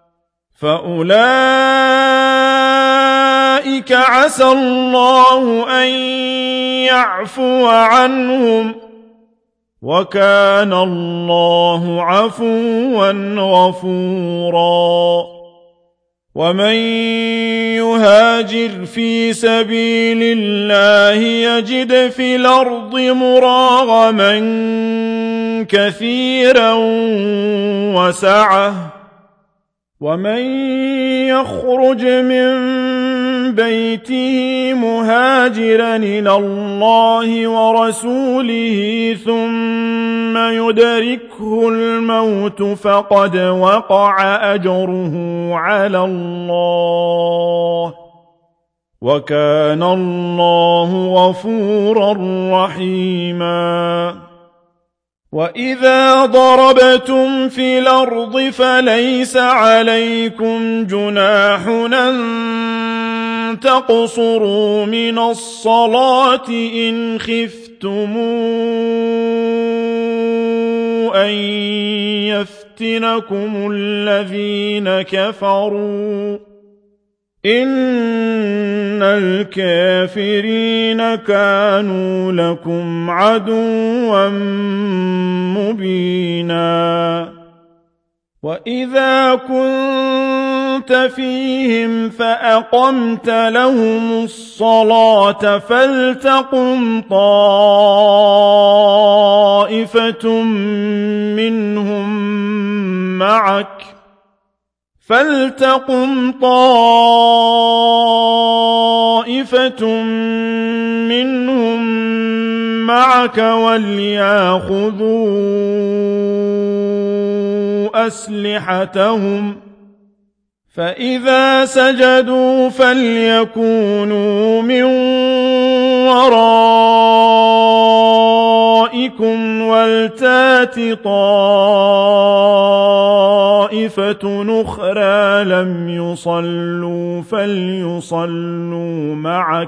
فأولئك عسى الله أن يعفو عنهم وكان الله عفوا غفورا ومن يهاجر في سبيل الله يجد في الأرض مراغما كثيرا وسعة ومن يخرج من بيته مهاجرا إلى الله ورسوله ثم يدركه الموت فقد وقع أجره على الله وكان الله غفورا رحيما وإذا ضربتم في الأرض فليس عليكم جناح أن تقصروا من الصلاة إن خفتم أن يفتنكم الذين كفروا إن الكافرين كانوا لكم عدوا مبينا وإذا كنت فيهم فأقمت لهم الصلاة فلتقم طائفة منهم معك فلتقم طائفة منهم معك وليأخذوا أسلحتهم فإذا سجدوا فليكونوا من ورائكم ولتات طائفة أخرى لم يصلوا فليصلوا معك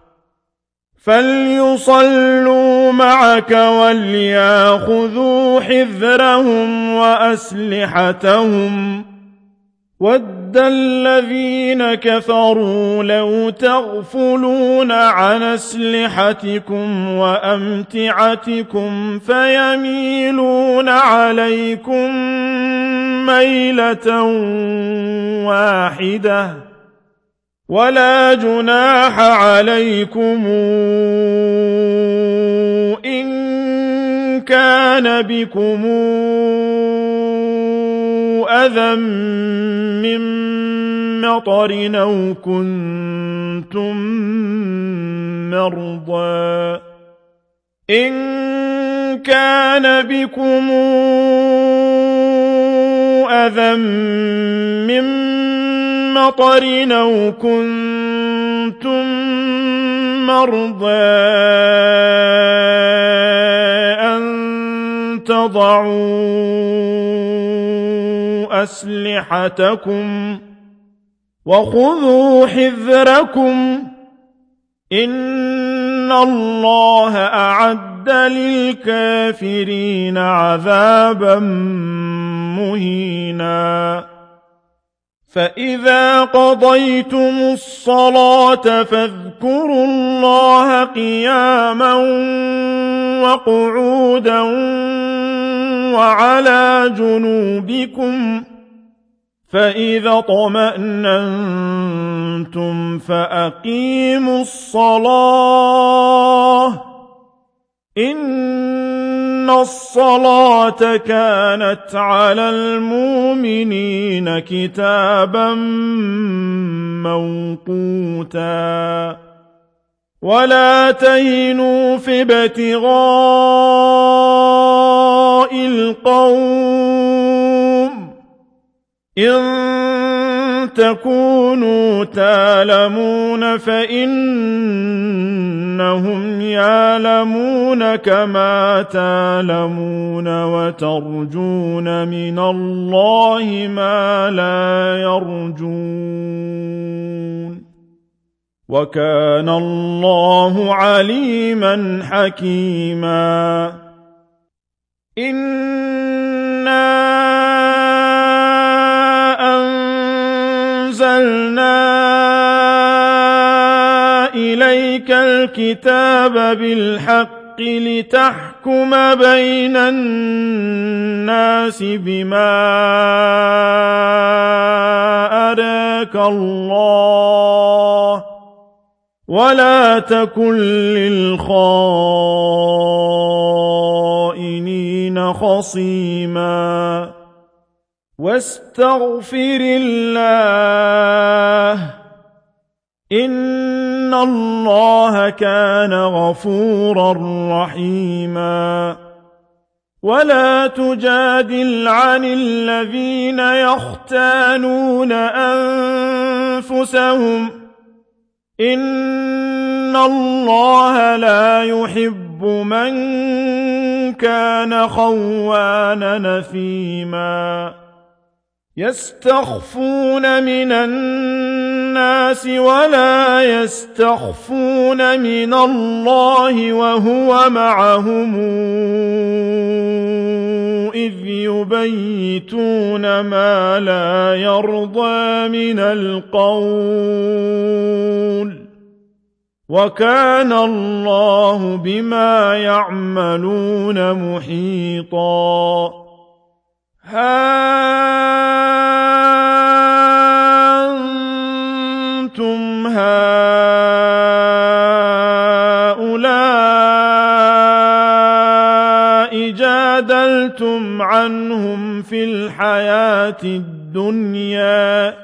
فليصلوا معك وليأخذوا حذرهم وأسلحتهم ود الذين كفروا لو تغفلون عن أسلحتكم وأمتعتكم فيميلون عليكم ميلة واحدة ولا جناح عليكم إن كان بكم أذى من مطر أو كنتم مرضى إن كان بكم أذى من مطر أو كنتم مرضى أن تضعوا أسلحتكم وخذوا حذركم إن الله أعد للكافرين عذابا مهينا فإذا قضيتم الصلاة فاذكروا الله قياما وقعودا وعلى جنوبكم فإذا اطمأننتم فأقيموا الصلاة إن الصلاة كانت على المؤمنين كتابا موقوتا ولا تهنوا في ابتغاء القوم إن تكونوا تعلمون فإنهم يعلمون كما تعلمون وترجون من الله ما لا يرجون وكان الله عليما حكيما إنا أنزلنا إليك الكتاب بالحق لتحكم بين الناس بما أراك ينسينك الله ولا تكن للخائنين خصيما واستغفر الله إن الله كان غفورا رحيما ولا تجادل عن الذين يختانون أنفسهم إن الله لا يحب من كان خوانا نثيما يستخفون من الناس ولا يستخفون من الله وهو معهم إذ يبيتون ما لا يرضى من القول وكان الله بما يعملون محيطا ها أنتم هؤلاء جادلتم عنهم في الحياة الدنيا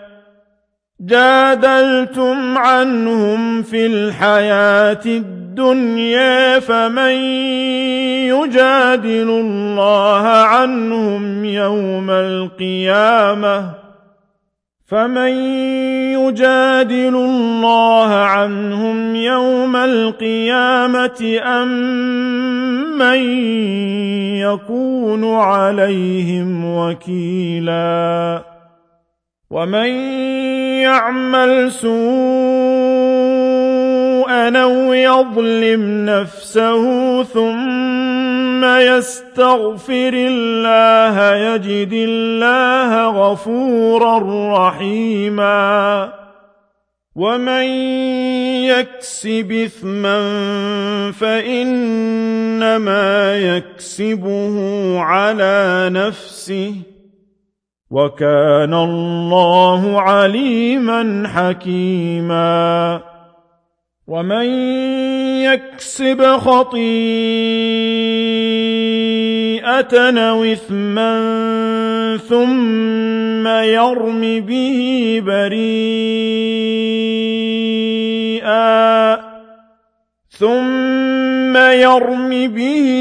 جادلتم عنهم في الحياة الدنيا فمن يجادل الله عنهم يوم القيامة فمن يجادل الله عنهم يوم القيامة أم من يكون عليهم وكيلا ومن يعمل سوءا أو يظلم نفسه ثم يستغفر الله يجد الله غفورا رحيما ومن يكسب إثما فإنما يكسبه على نفسه وكان الله عليما حكيما ومن يكسب خطيئة أو إثما ثم يرم به بريئا ثم يرم به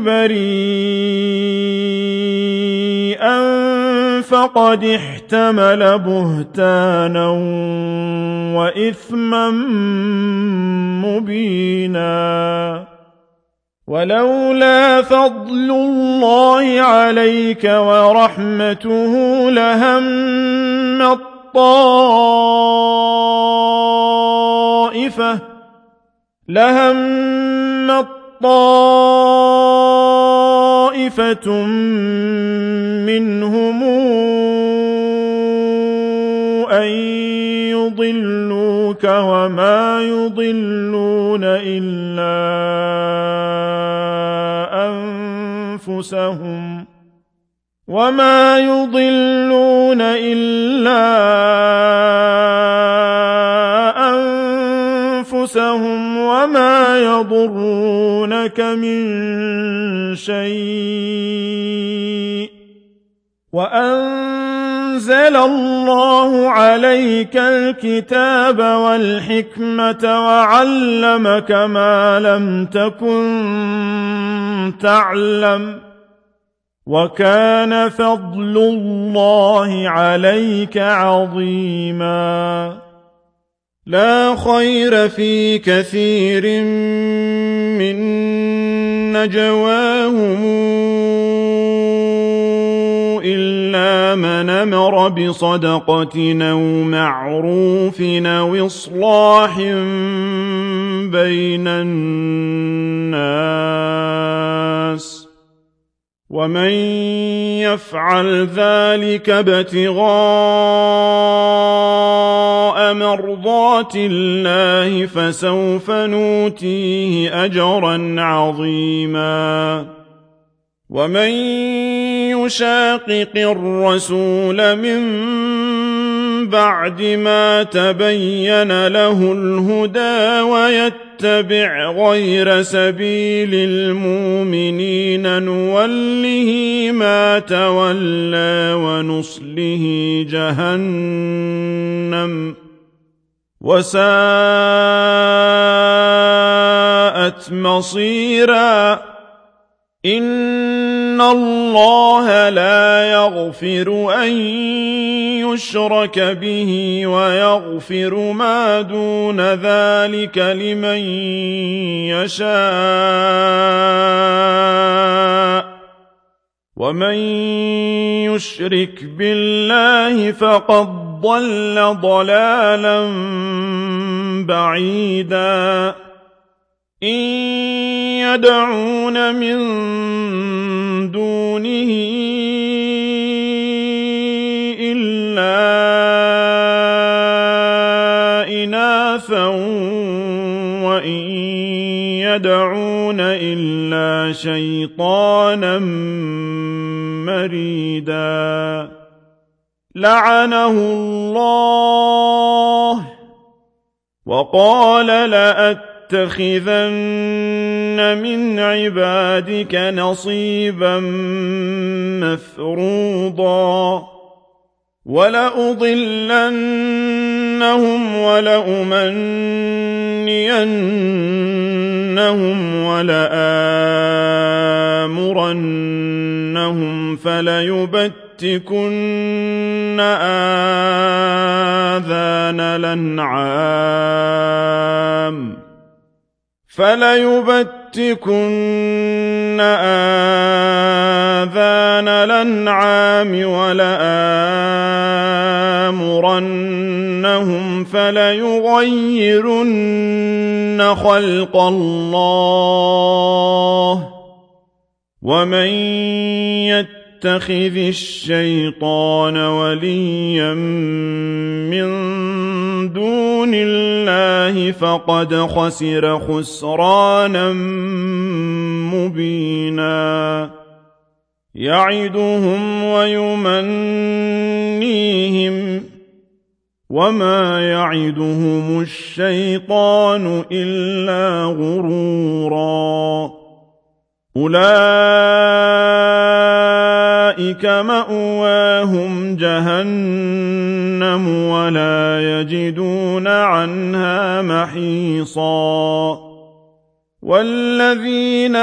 بريئا فقد احتمل بهتانا وإثما مبينا ولولا فضل الله عليك ورحمته لهمت طائفة لهمت طائفة منهم أن يضلوك وما يضلون إلا أنفسهم وما يضلون إلا أنفسهم وما يضرونك من شيء وأنزل الله عليك الكتاب والحكمة وعلمك ما لم تكن تعلم وكان فضل الله عليك عظيما لا خير في كثير من نجواهم إلا من أمر بصدقة أو معروف أو إصلاح بين الناس ومن يفعل ذلك ابتغاء مرضات الله فسوف نؤتيه أجرا عظيما ومن يشاقق الرسول من بعد ما تبين له الهدى ويتبع غير سبيل المؤمنين نوله ما تولى ونصله جهنم وساءت مصيرا إن الله لا يغفر أن يشرك به ويغفر ما دون ذلك لمن يشاء ومن يشرك بالله فقد ضل ضلالا بعيدا إن يدعون من دونه إلا إناثا وإن يدعون إلا شيطانا مريدا لعنه الله وقال لأتخذن من عبادك نصيبا مفروضا ولأضلنهم ولأمنينهم ولآمرنهم فليبتكن آذان الأنعام فليبتكن آذان الأنعام ولآمرنهم فليغيرن خلق الله ومن يتخذ الشيطان وليا من دون الله فقد خسر خسرانا مبينا يعدهم ويمنيهم وما يعدهم الشيطان إلا غرورا أولئك مأواهم جهنم ولا يجدون عنها محيصا والذين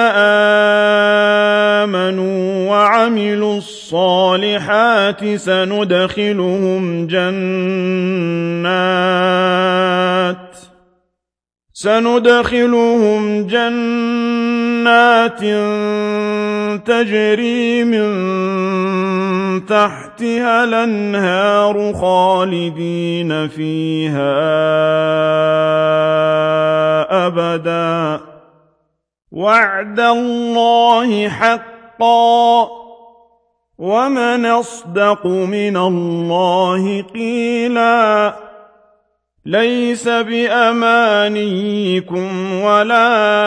آمنوا وعملوا الصالحات سندخلهم جنات سندخلهم جنات تجري من تحتها الأنهار خالدين فيها أبدا وعد الله حقا ومن أصدق من الله قيلا ليس بأمانيكم ولا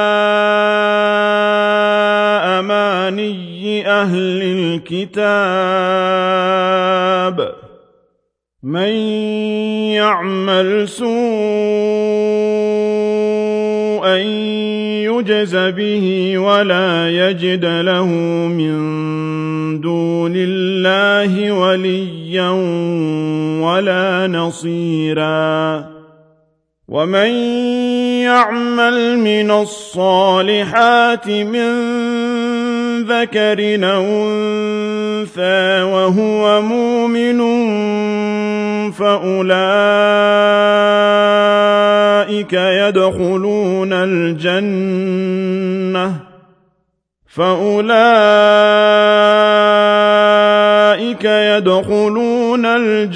أماني أهل الكتاب من يعمل سوءا يجز به ولا يجد له من دون الله وليا ولا نصيرا ومن يعمل من الصالحات من ذكر أو أنثى وهو مؤمن فأولئك يدخلون الجنة فأولئك يدخلون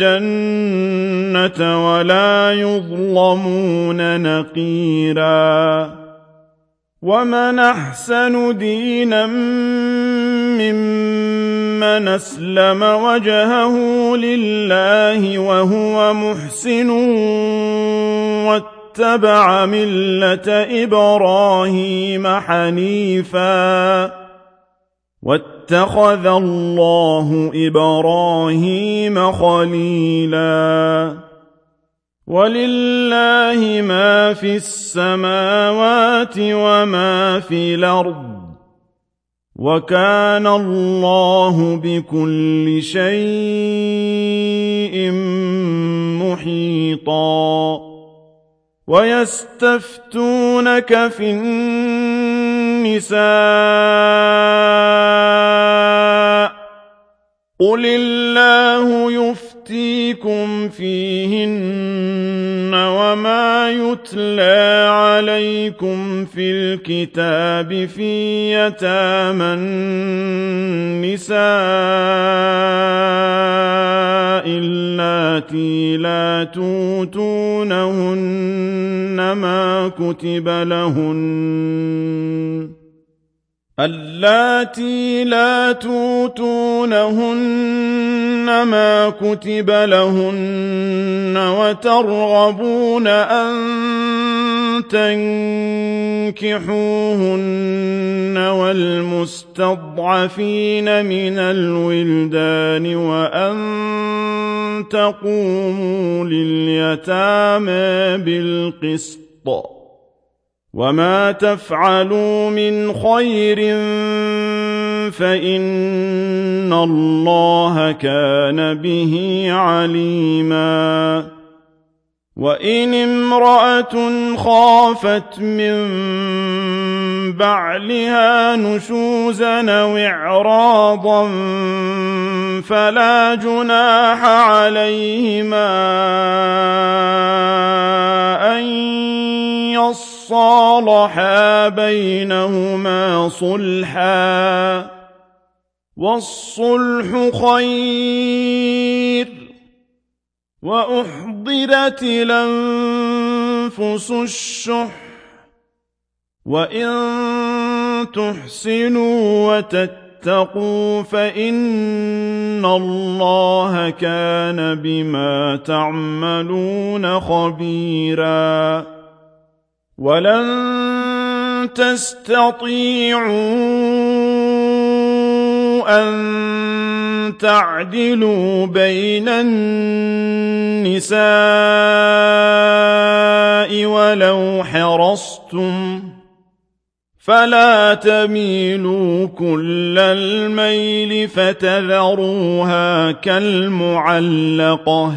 الجنة ولا يظلمون نقيرا ومن أحسن دينا ممن أسلم وجهه لله وهو محسن واتبع ملة إبراهيم حنيفا واتخذ الله إبراهيم خليلا ولله ما في السماوات وما في الأرض وكان الله بكل شيء محيطا ويستفتونك في النساء قل الله يفتيكم فيهن وما يتلى عليكم في الكتاب في يتامى النساء اللاتي لا توتونهن ما كتب لهن اللاتي لا توتونهن ما كتب لهن وترغبون أن تنكحوهن والمستضعفين من الولدان وأن تقوموا لليتامى بالقسط وما تفعلوا من خير فإن الله كان به عليما وإن امرأة خافت من بعلها نشوزا أو إعراضا فلا جناح عليهما أن يصالحا بينهما صلحا والصلح خير وأحضرت الأنفس الشح وإن تحسنوا وتتقوا فإن الله كان بما تعملون خبيرا ولن تستطيعوا أن تعدلوا بين النساء ولو حرصتم فلا تميلوا كل الميل فتذروها كالمعلقة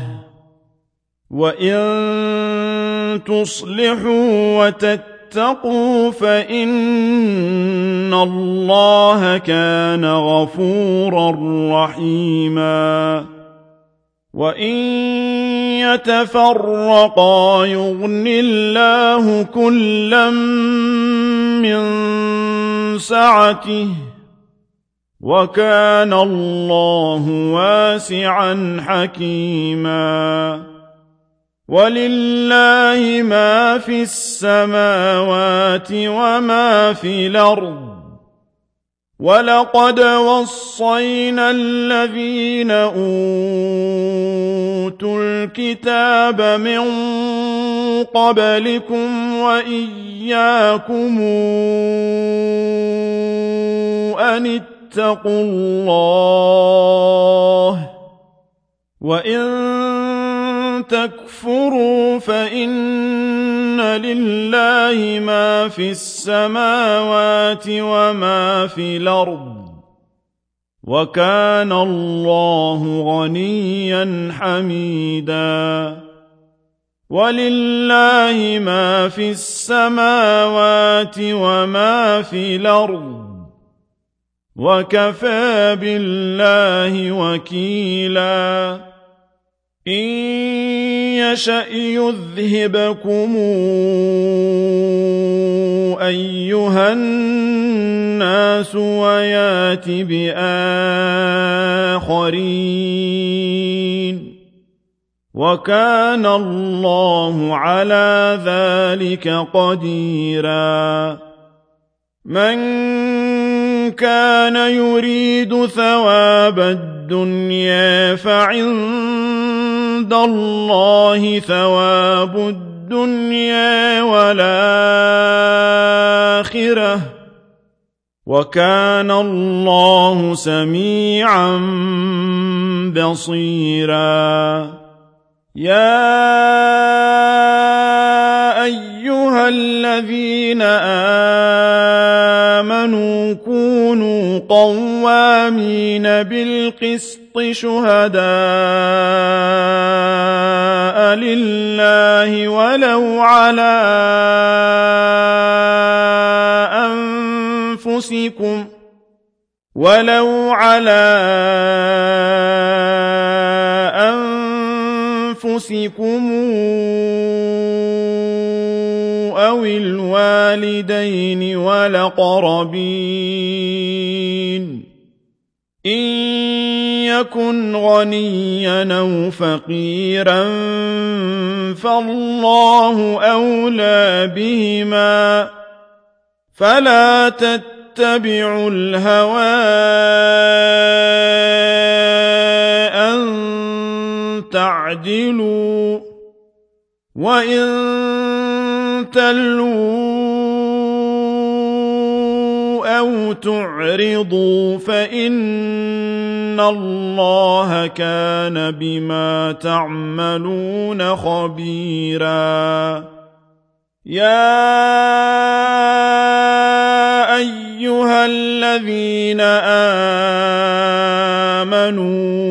وإن تصلحوا وتتقوا فإن الله كان غفورا رحيما وإن يتفرقا يغن الله كلا من سعته وكان الله واسعا حكيما ولله ما في السماوات وما في الأرض ولقد وصينا الذين أوتوا الكتاب من قبلكم وإياكم أن اتقوا الله وإن تكفروا فإن لله ما في السماوات وما في الأرض وكان الله غنيا حميدا ولله ما في السماوات وما في الأرض وكفى بالله وكيلا إن يشأ يذهبكم أيها الناس ويات بآخرين وكان الله على ذلك قديرا من كان يريد ثواب الدنيا فعند الله ثواب الدنيا والآخرة وكان الله سميعا بصيرا يا أيها الذين آمنوا كونوا قوامين بالقسط شهداء لله ولو على أنفسكم ولو على أنفسكم أو الوالدين والأقربين إن يكن غنيا أو فقيرا فالله أولى بهما فلا تتبعوا الهوى أن تعدلوا وإن تلووا أو تعرضوا فإن الله كان بما تعملون خبيرا يا أيها الذين آمنوا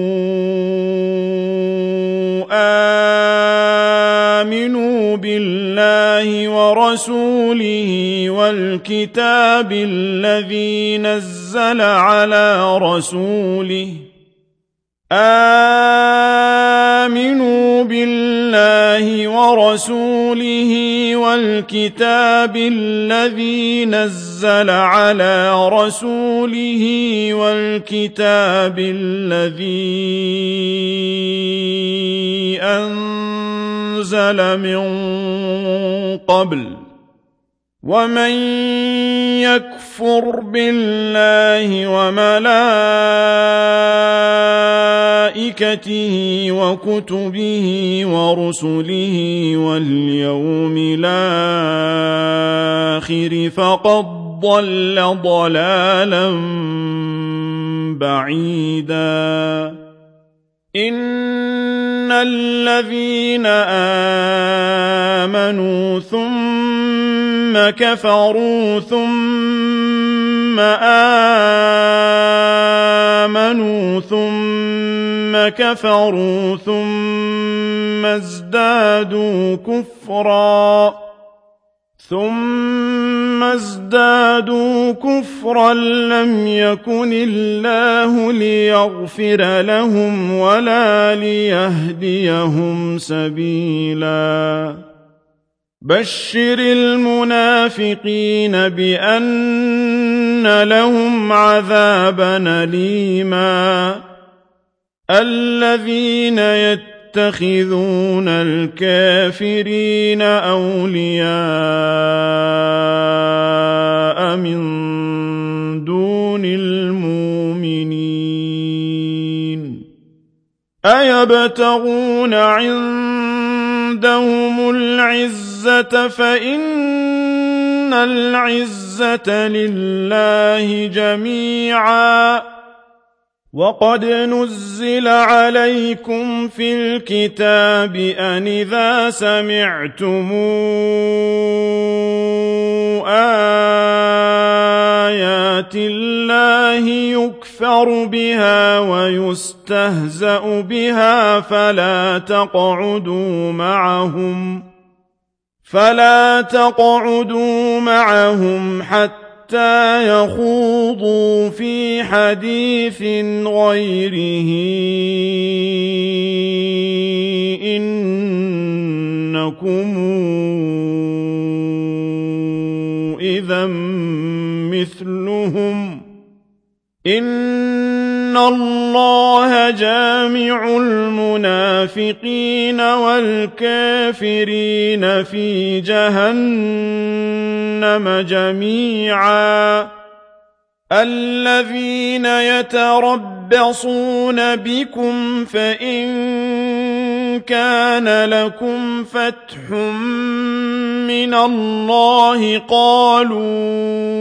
آمنوا بالله ورسوله والكتاب الذي نزل على رسوله آمنوا بالله ورسوله والكتاب الذي نزل على رسوله والكتاب الذي أنزل من قبل ومن يكفر بالله وملائكته وكتبه ورسله واليوم الآخر فقد ضل ضلالا بعيدا إن الذين آمنوا ثم كفروا ثم آمنوا ثم كفروا ثم ازدادوا كفرا ثم ازدادوا كفرا لم يكن الله ليغفر لهم ولا ليهديهم سبيلا بشر المنافقين بأن لهم عذابا أليما الذين يتخذون الكافرين أولياء من دون المؤمنين أيبتغون عندهم العزة فإن العزة لله جميعا وقد نزل عليكم في الكتاب أن إذا سمعتم آيات الله يكفر بها ويستهزأ بها فلا تقعدوا معهم فلا تقعدوا معهم حتى حتى يخوضوا في حديث غيره إنكم إذا مثلهم إن الله جامع المنافقين والكافرين في جهنم جميعا الذين يتربصون بكم فإن كان لكم فتح من الله قالوا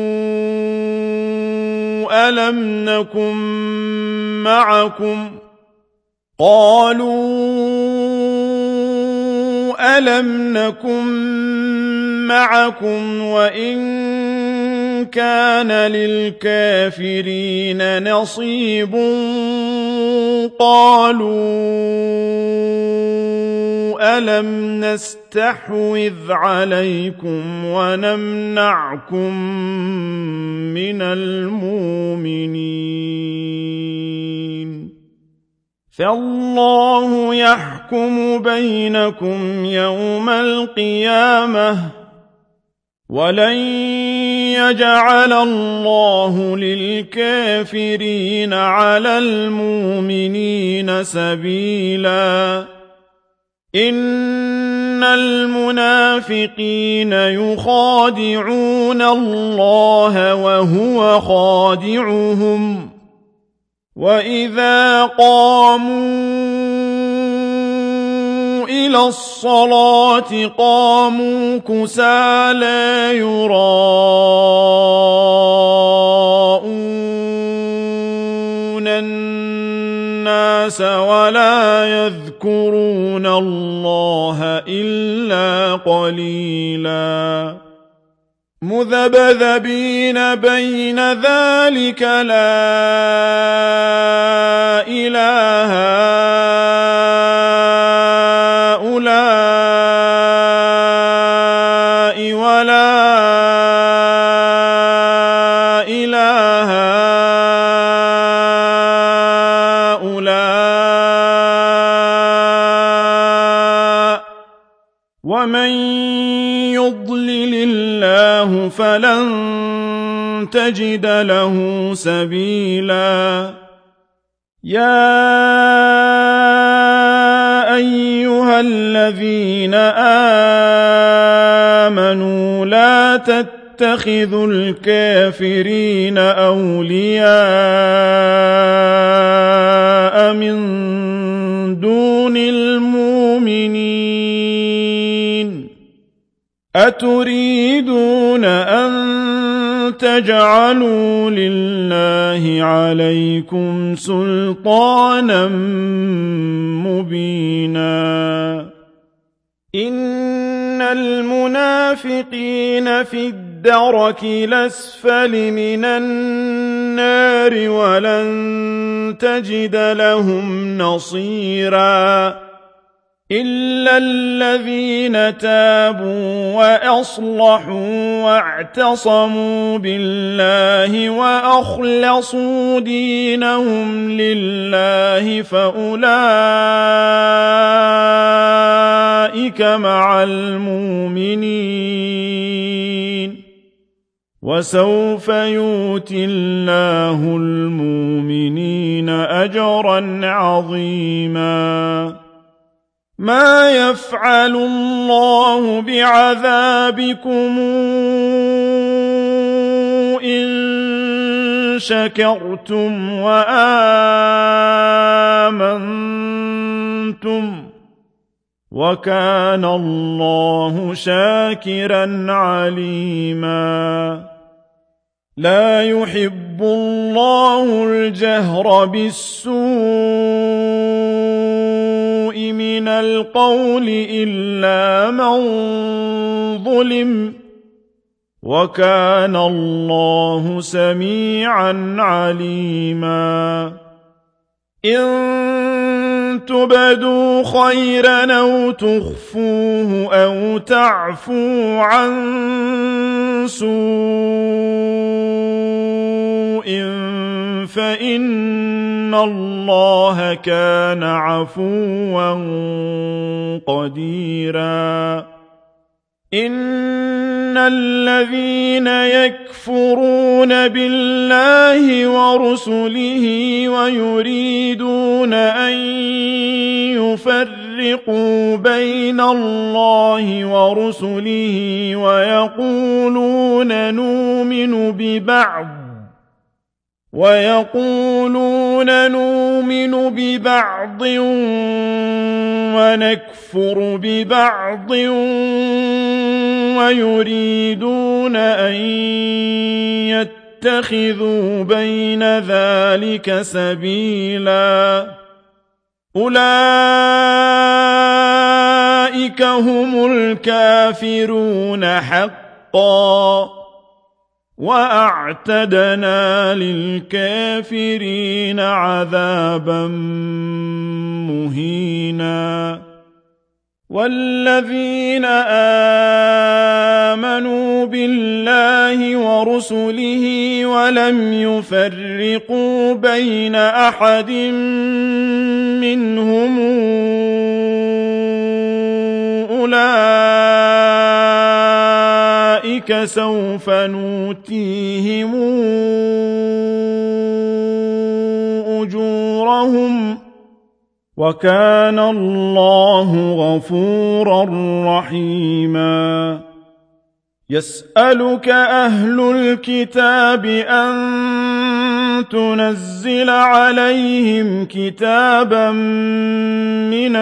ألم نكن معكم قالوا ألم نكن معكم وإن كان للكافرين نصيب قالوا ألم نستحوذ عليكم ونمنعكم من المؤمنين فالله يحكم بينكم يوم القيامة ولن يجعل الله للكافرين على المؤمنين سبيلا إن المنافقين يخادعون الله وهو خادعهم وإذا قاموا إلى الصلاة قاموا كسالى يراءون الناس ولا يذكرون الله إلا قليلا مذبذبين بين ذلك لا إله هؤلاء ولا إله هؤلاء ومن يضلل الله فلن تجد له سبيلا يا أيها الذين آمنوا لا تتخذوا الكافرين أولياء من دون المؤمنين أتريدون أن تجعلوا لله عليكم سلطانا مبينا إن المنافقين في الدرك الأسفل من النار ولن تجد لهم نصيرا إلا الذين تابوا وأصلحوا واعتصموا بالله وأخلصوا دينهم لله فأولئك مع المؤمنين وسوف يؤتي الله المؤمنين أجرا عظيما ما يفعل الله بعذابكم إن شكرتم وآمنتم وكان الله شاكرا عليما لا يحب الله الجهر بالسوء من القول إلا من ظلم وكان الله سميعا عليما إن تبدوا خيرا أو تخفوه أو تعفوا عن سوء فإن الله كان عفوا قديرا إن الذين يكفرون بالله ورسله ويريدون أن يفرقوا بين الله ورسله ويقولون نؤمن ببعض ويقولون نؤمن ببعض ونكفر ببعض ويريدون أن يتخذوا بين ذلك سبيلا أولئك هم الكافرون حقا وأعتدنا للكافرين عذابا مهينا والذين آمنوا بالله ورسله ولم يفرقوا بين أحد منهم أولئك سوف نؤتيهم أجورهم وكان الله غفورا رحيما يسألك أهل الكتاب أن تنزل عليهم كتابا من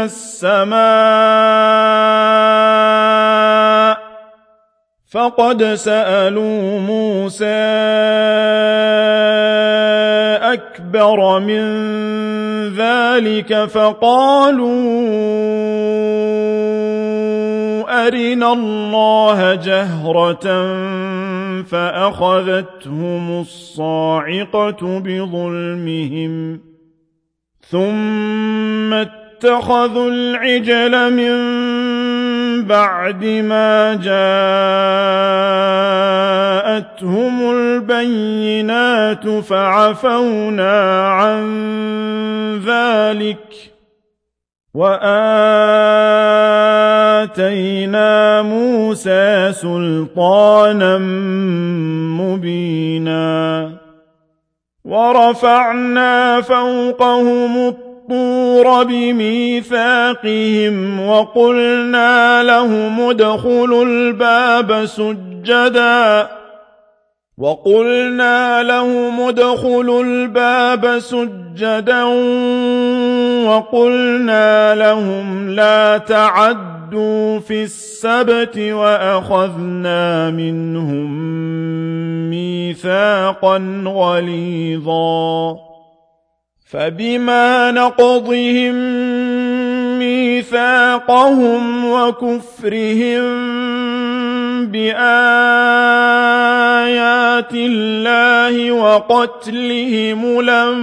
السماء فقد سألوا موسى أكبر من ذلك فقالوا أرنا الله جهرة فأخذتهم الصاعقة بظلمهم ثم اتخذوا العجل من بعد ما جاءتهم البينات فعفونا عن ذلك وآتينا موسى سلطانا مبينا ورفعنا فوقهم الطور بميثاقهم وقلنا لهم ادخلوا الباب سجدا وقلنا لهم ادخلوا الباب سجدا وقلنا لهم لا تعدوا في السبت وأخذنا منهم ميثاقا غليظا فبما نقضهم ميثاقهم وكفرهم بآيات الله وقتلهم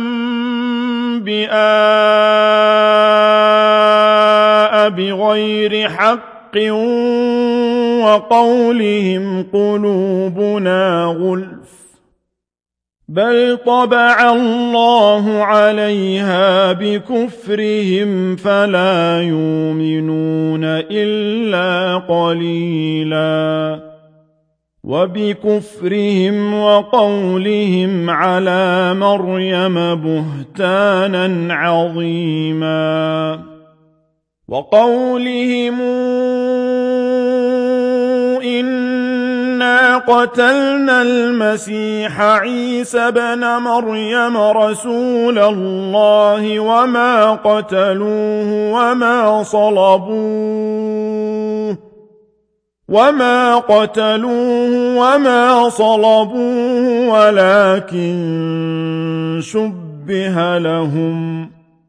الأنبياء بغير حق وقولهم قلوبنا غلف بل طبع الله عليها بكفرهم فلا يؤمنون إلا قليلا وبكفرهم وقولهم على مريم بهتانا عظيما وقولهم إنا قتلنا المسيح عيسى بن مريم رسول الله وما قتلوه وما صلبوه وما قتلوه وما صلبوه ولكن شبه لهم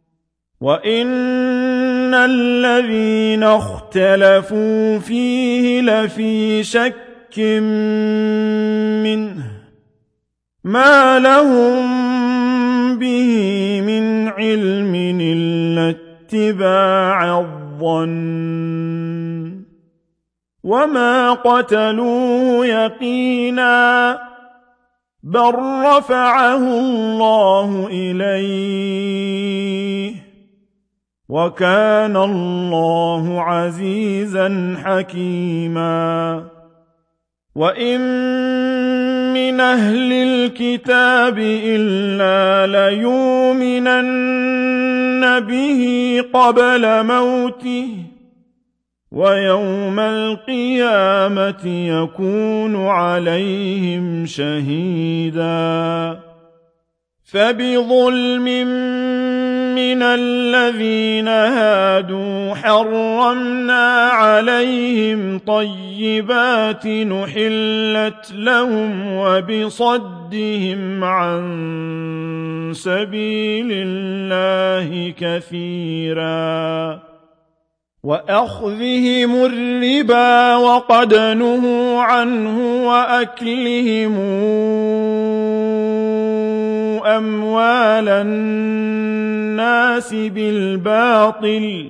وإن الذين اختلفوا فيه لفي شك منه ما لهم به من علم إلا اتباع الظن وما قتلوه يقينا بل رفعه الله إليه وكان الله عزيزا حكيما وإن من أهل الكتاب إلا ليؤمنن به قبل موته ويوم القيامة يكون عليهم شهيدا فبظلم من الذين هادوا حرمنا عليهم طيبات نحلت لهم وبصدهم عن سبيل الله كثيرا وأخذهم الربا وقد نهوا عنه وأكلهم أموال الناس بالباطل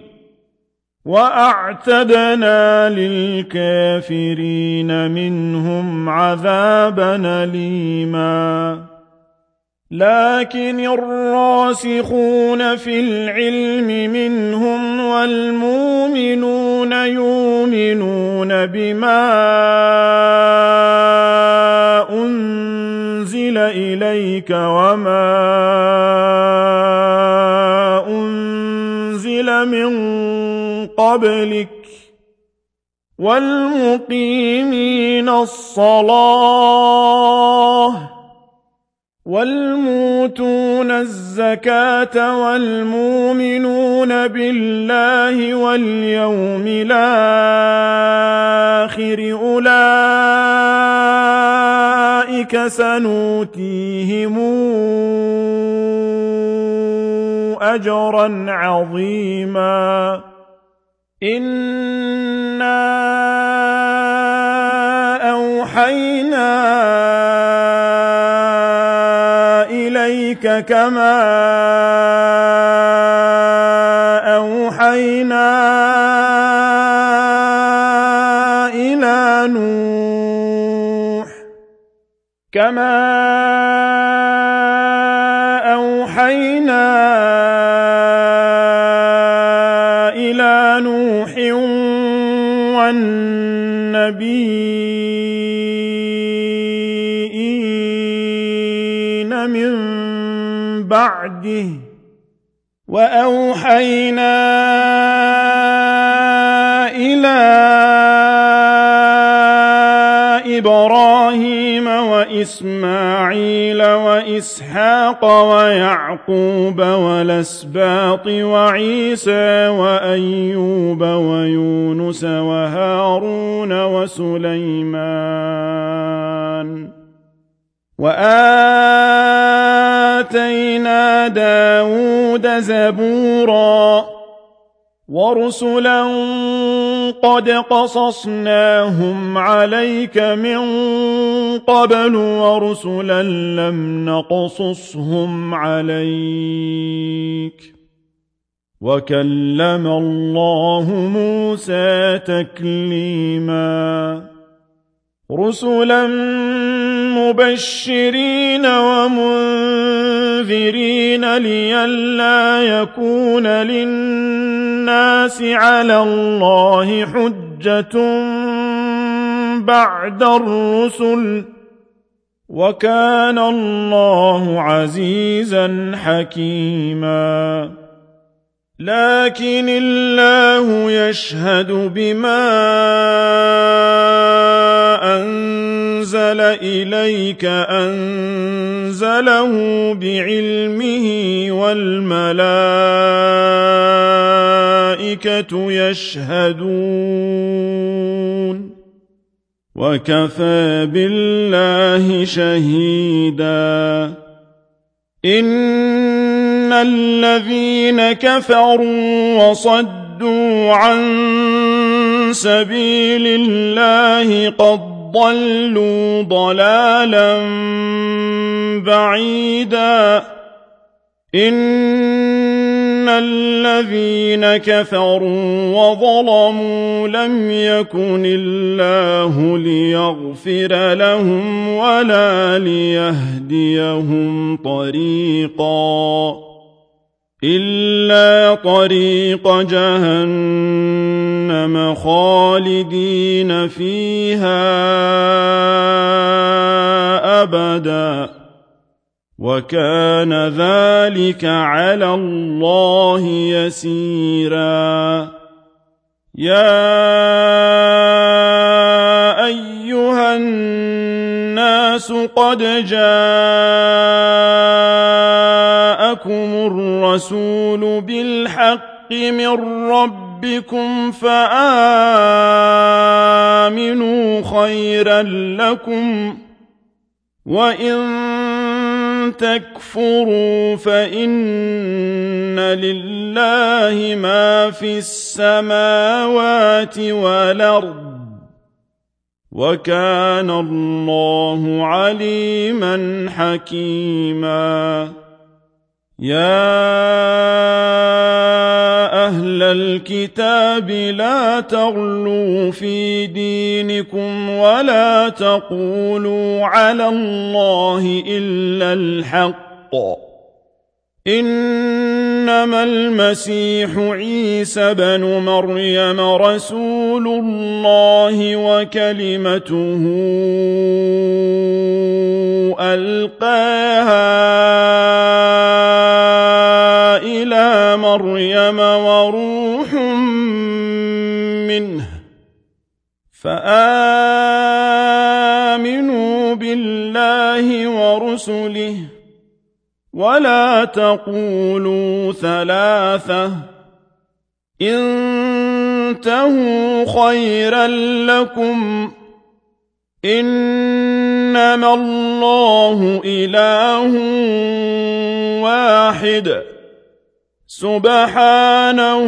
وأعتدنا للكافرين منهم عذابا أليما لكن الراسخون في العلم منهم والمؤمنون يؤمنون بما أنزل إليك وما أنزل من قبلك والمقيمين الصلاة والموتون الزكاة والمؤمنون بالله واليوم الآخر أولئك سنؤتيهم أجرا عظيما إنا أوحينا إليك كما أوحينا إلى نوح كما أوحينا إلى نوح والنبيين من بعده وأوحينا إلى إبراهيم وإسماعيل وإسحاق ويعقوب والأسباط وعيسى وأيوب ويونس وهارون وسليمان وآتينا داود زبورا ورسلا قد قصصناهم عليك من قبل ورسلا لم نقصصهم عليك وكلم الله موسى تكليما رسلا مبشرين ومنذرين لئلا يكون للناس على الله حجة بعد الرسل وكان الله عزيزا حكيما لكن الله يشهد بما أنزل إليك أنزله بعلمه والملائكة يشهدون وكفى بالله شهيدا إن الذين كفروا وصدوا عن سبيل الله قد ضلوا ضلالا بعيدا إن الذين كفروا وظلموا لم يكن الله ليغفر لهم ولا ليهديهم طريقا إلا طريق جهنم خالدين فيها أبدا وكان ذلك على الله يسيرا يا أيها الناس قد جاءكم جاءكم الرسول بالحق من ربكم فآمنوا خيرا لكم وإن تكفروا فإن لله ما في السماوات والأرض وكان الله عليما حكيما يا أهل الكتاب لا تغلوا في دينكم ولا تقولوا على الله إلا الحق إنما المسيح عيسى بن مريم رسول الله وكلمته ألقاها إلى مريم وروح منه فآمنوا بالله ورسله ولا تقولوا ثلاثة انتهوا خيرا لكم إنما الله إله واحد سبحانه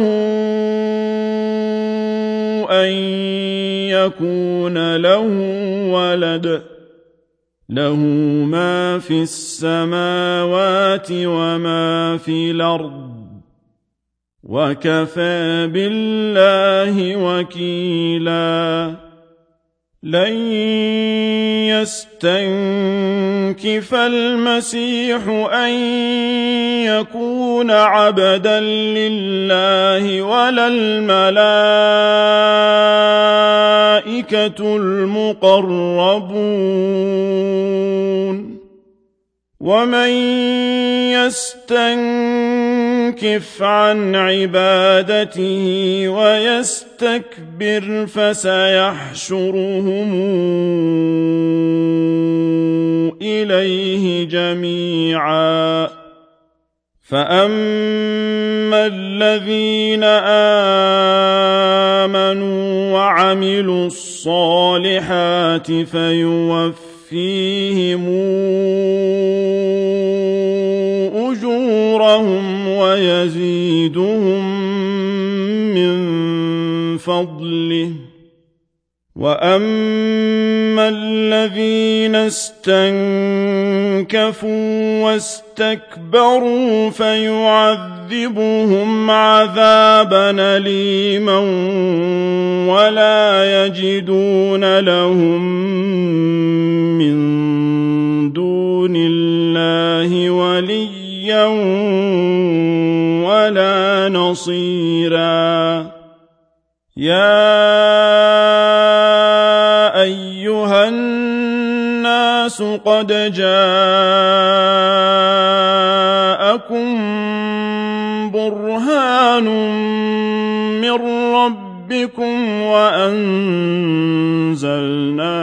أن يكون له ولد له ما في السماوات وما في الأرض وكفى بالله وكيلا لن يستنكف المسيح أن يكون عبدا لله ولا الملائكة المقربون ومن يستنكف عن عبادته ويستكبر فسيحشرهم إليه جميعا فأما الذين آمنوا وعملوا الصالحات فيوفيهم أجورهم ويزيدهم من فضله وأما الذين استنكفوا واستكبروا فيعذبهم عذابا أليما ولا يجدون لهم من دون الله وليا ولا نصيرا يا أيها الناس قد جاءكم برهان من ربكم وأنزلنا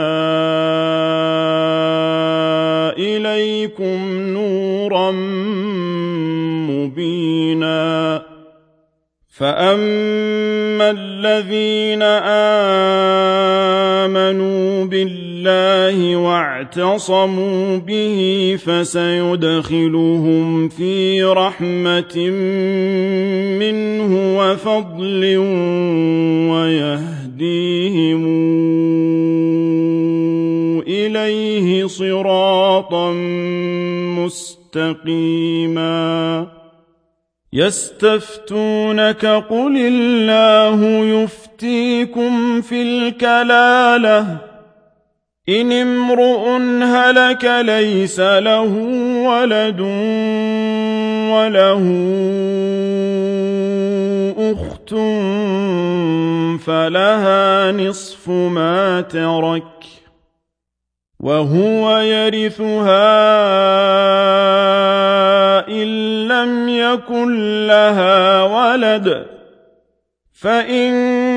إليكم نورا مبينا فأما الذين آمنوا بالله واعتصموا به فسيدخلهم في رحمة منه وفضل ويهديهم إليه صراطا مستقيما يستفتونك قل الله يفتيكم في الكلالة إن امرؤ هلك ليس له ولد وله أخت فلها نصف ما ترك وهو يرثها إن لم يكن لها ولد فإن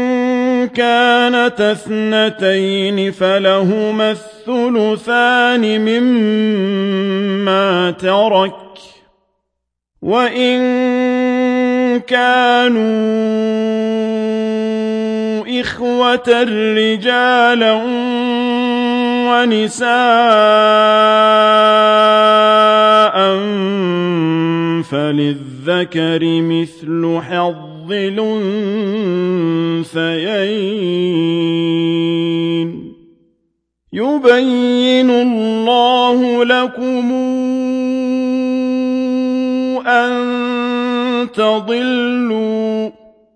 كانت اثنتين فلهما الثلثان مما ترك وإن كانوا إخوة رجالا ونساء فللذكر مثل حظ الأنثيين يبين الله لكم أن تضلوا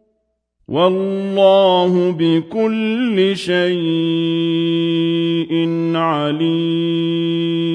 والله بكل شيء عليم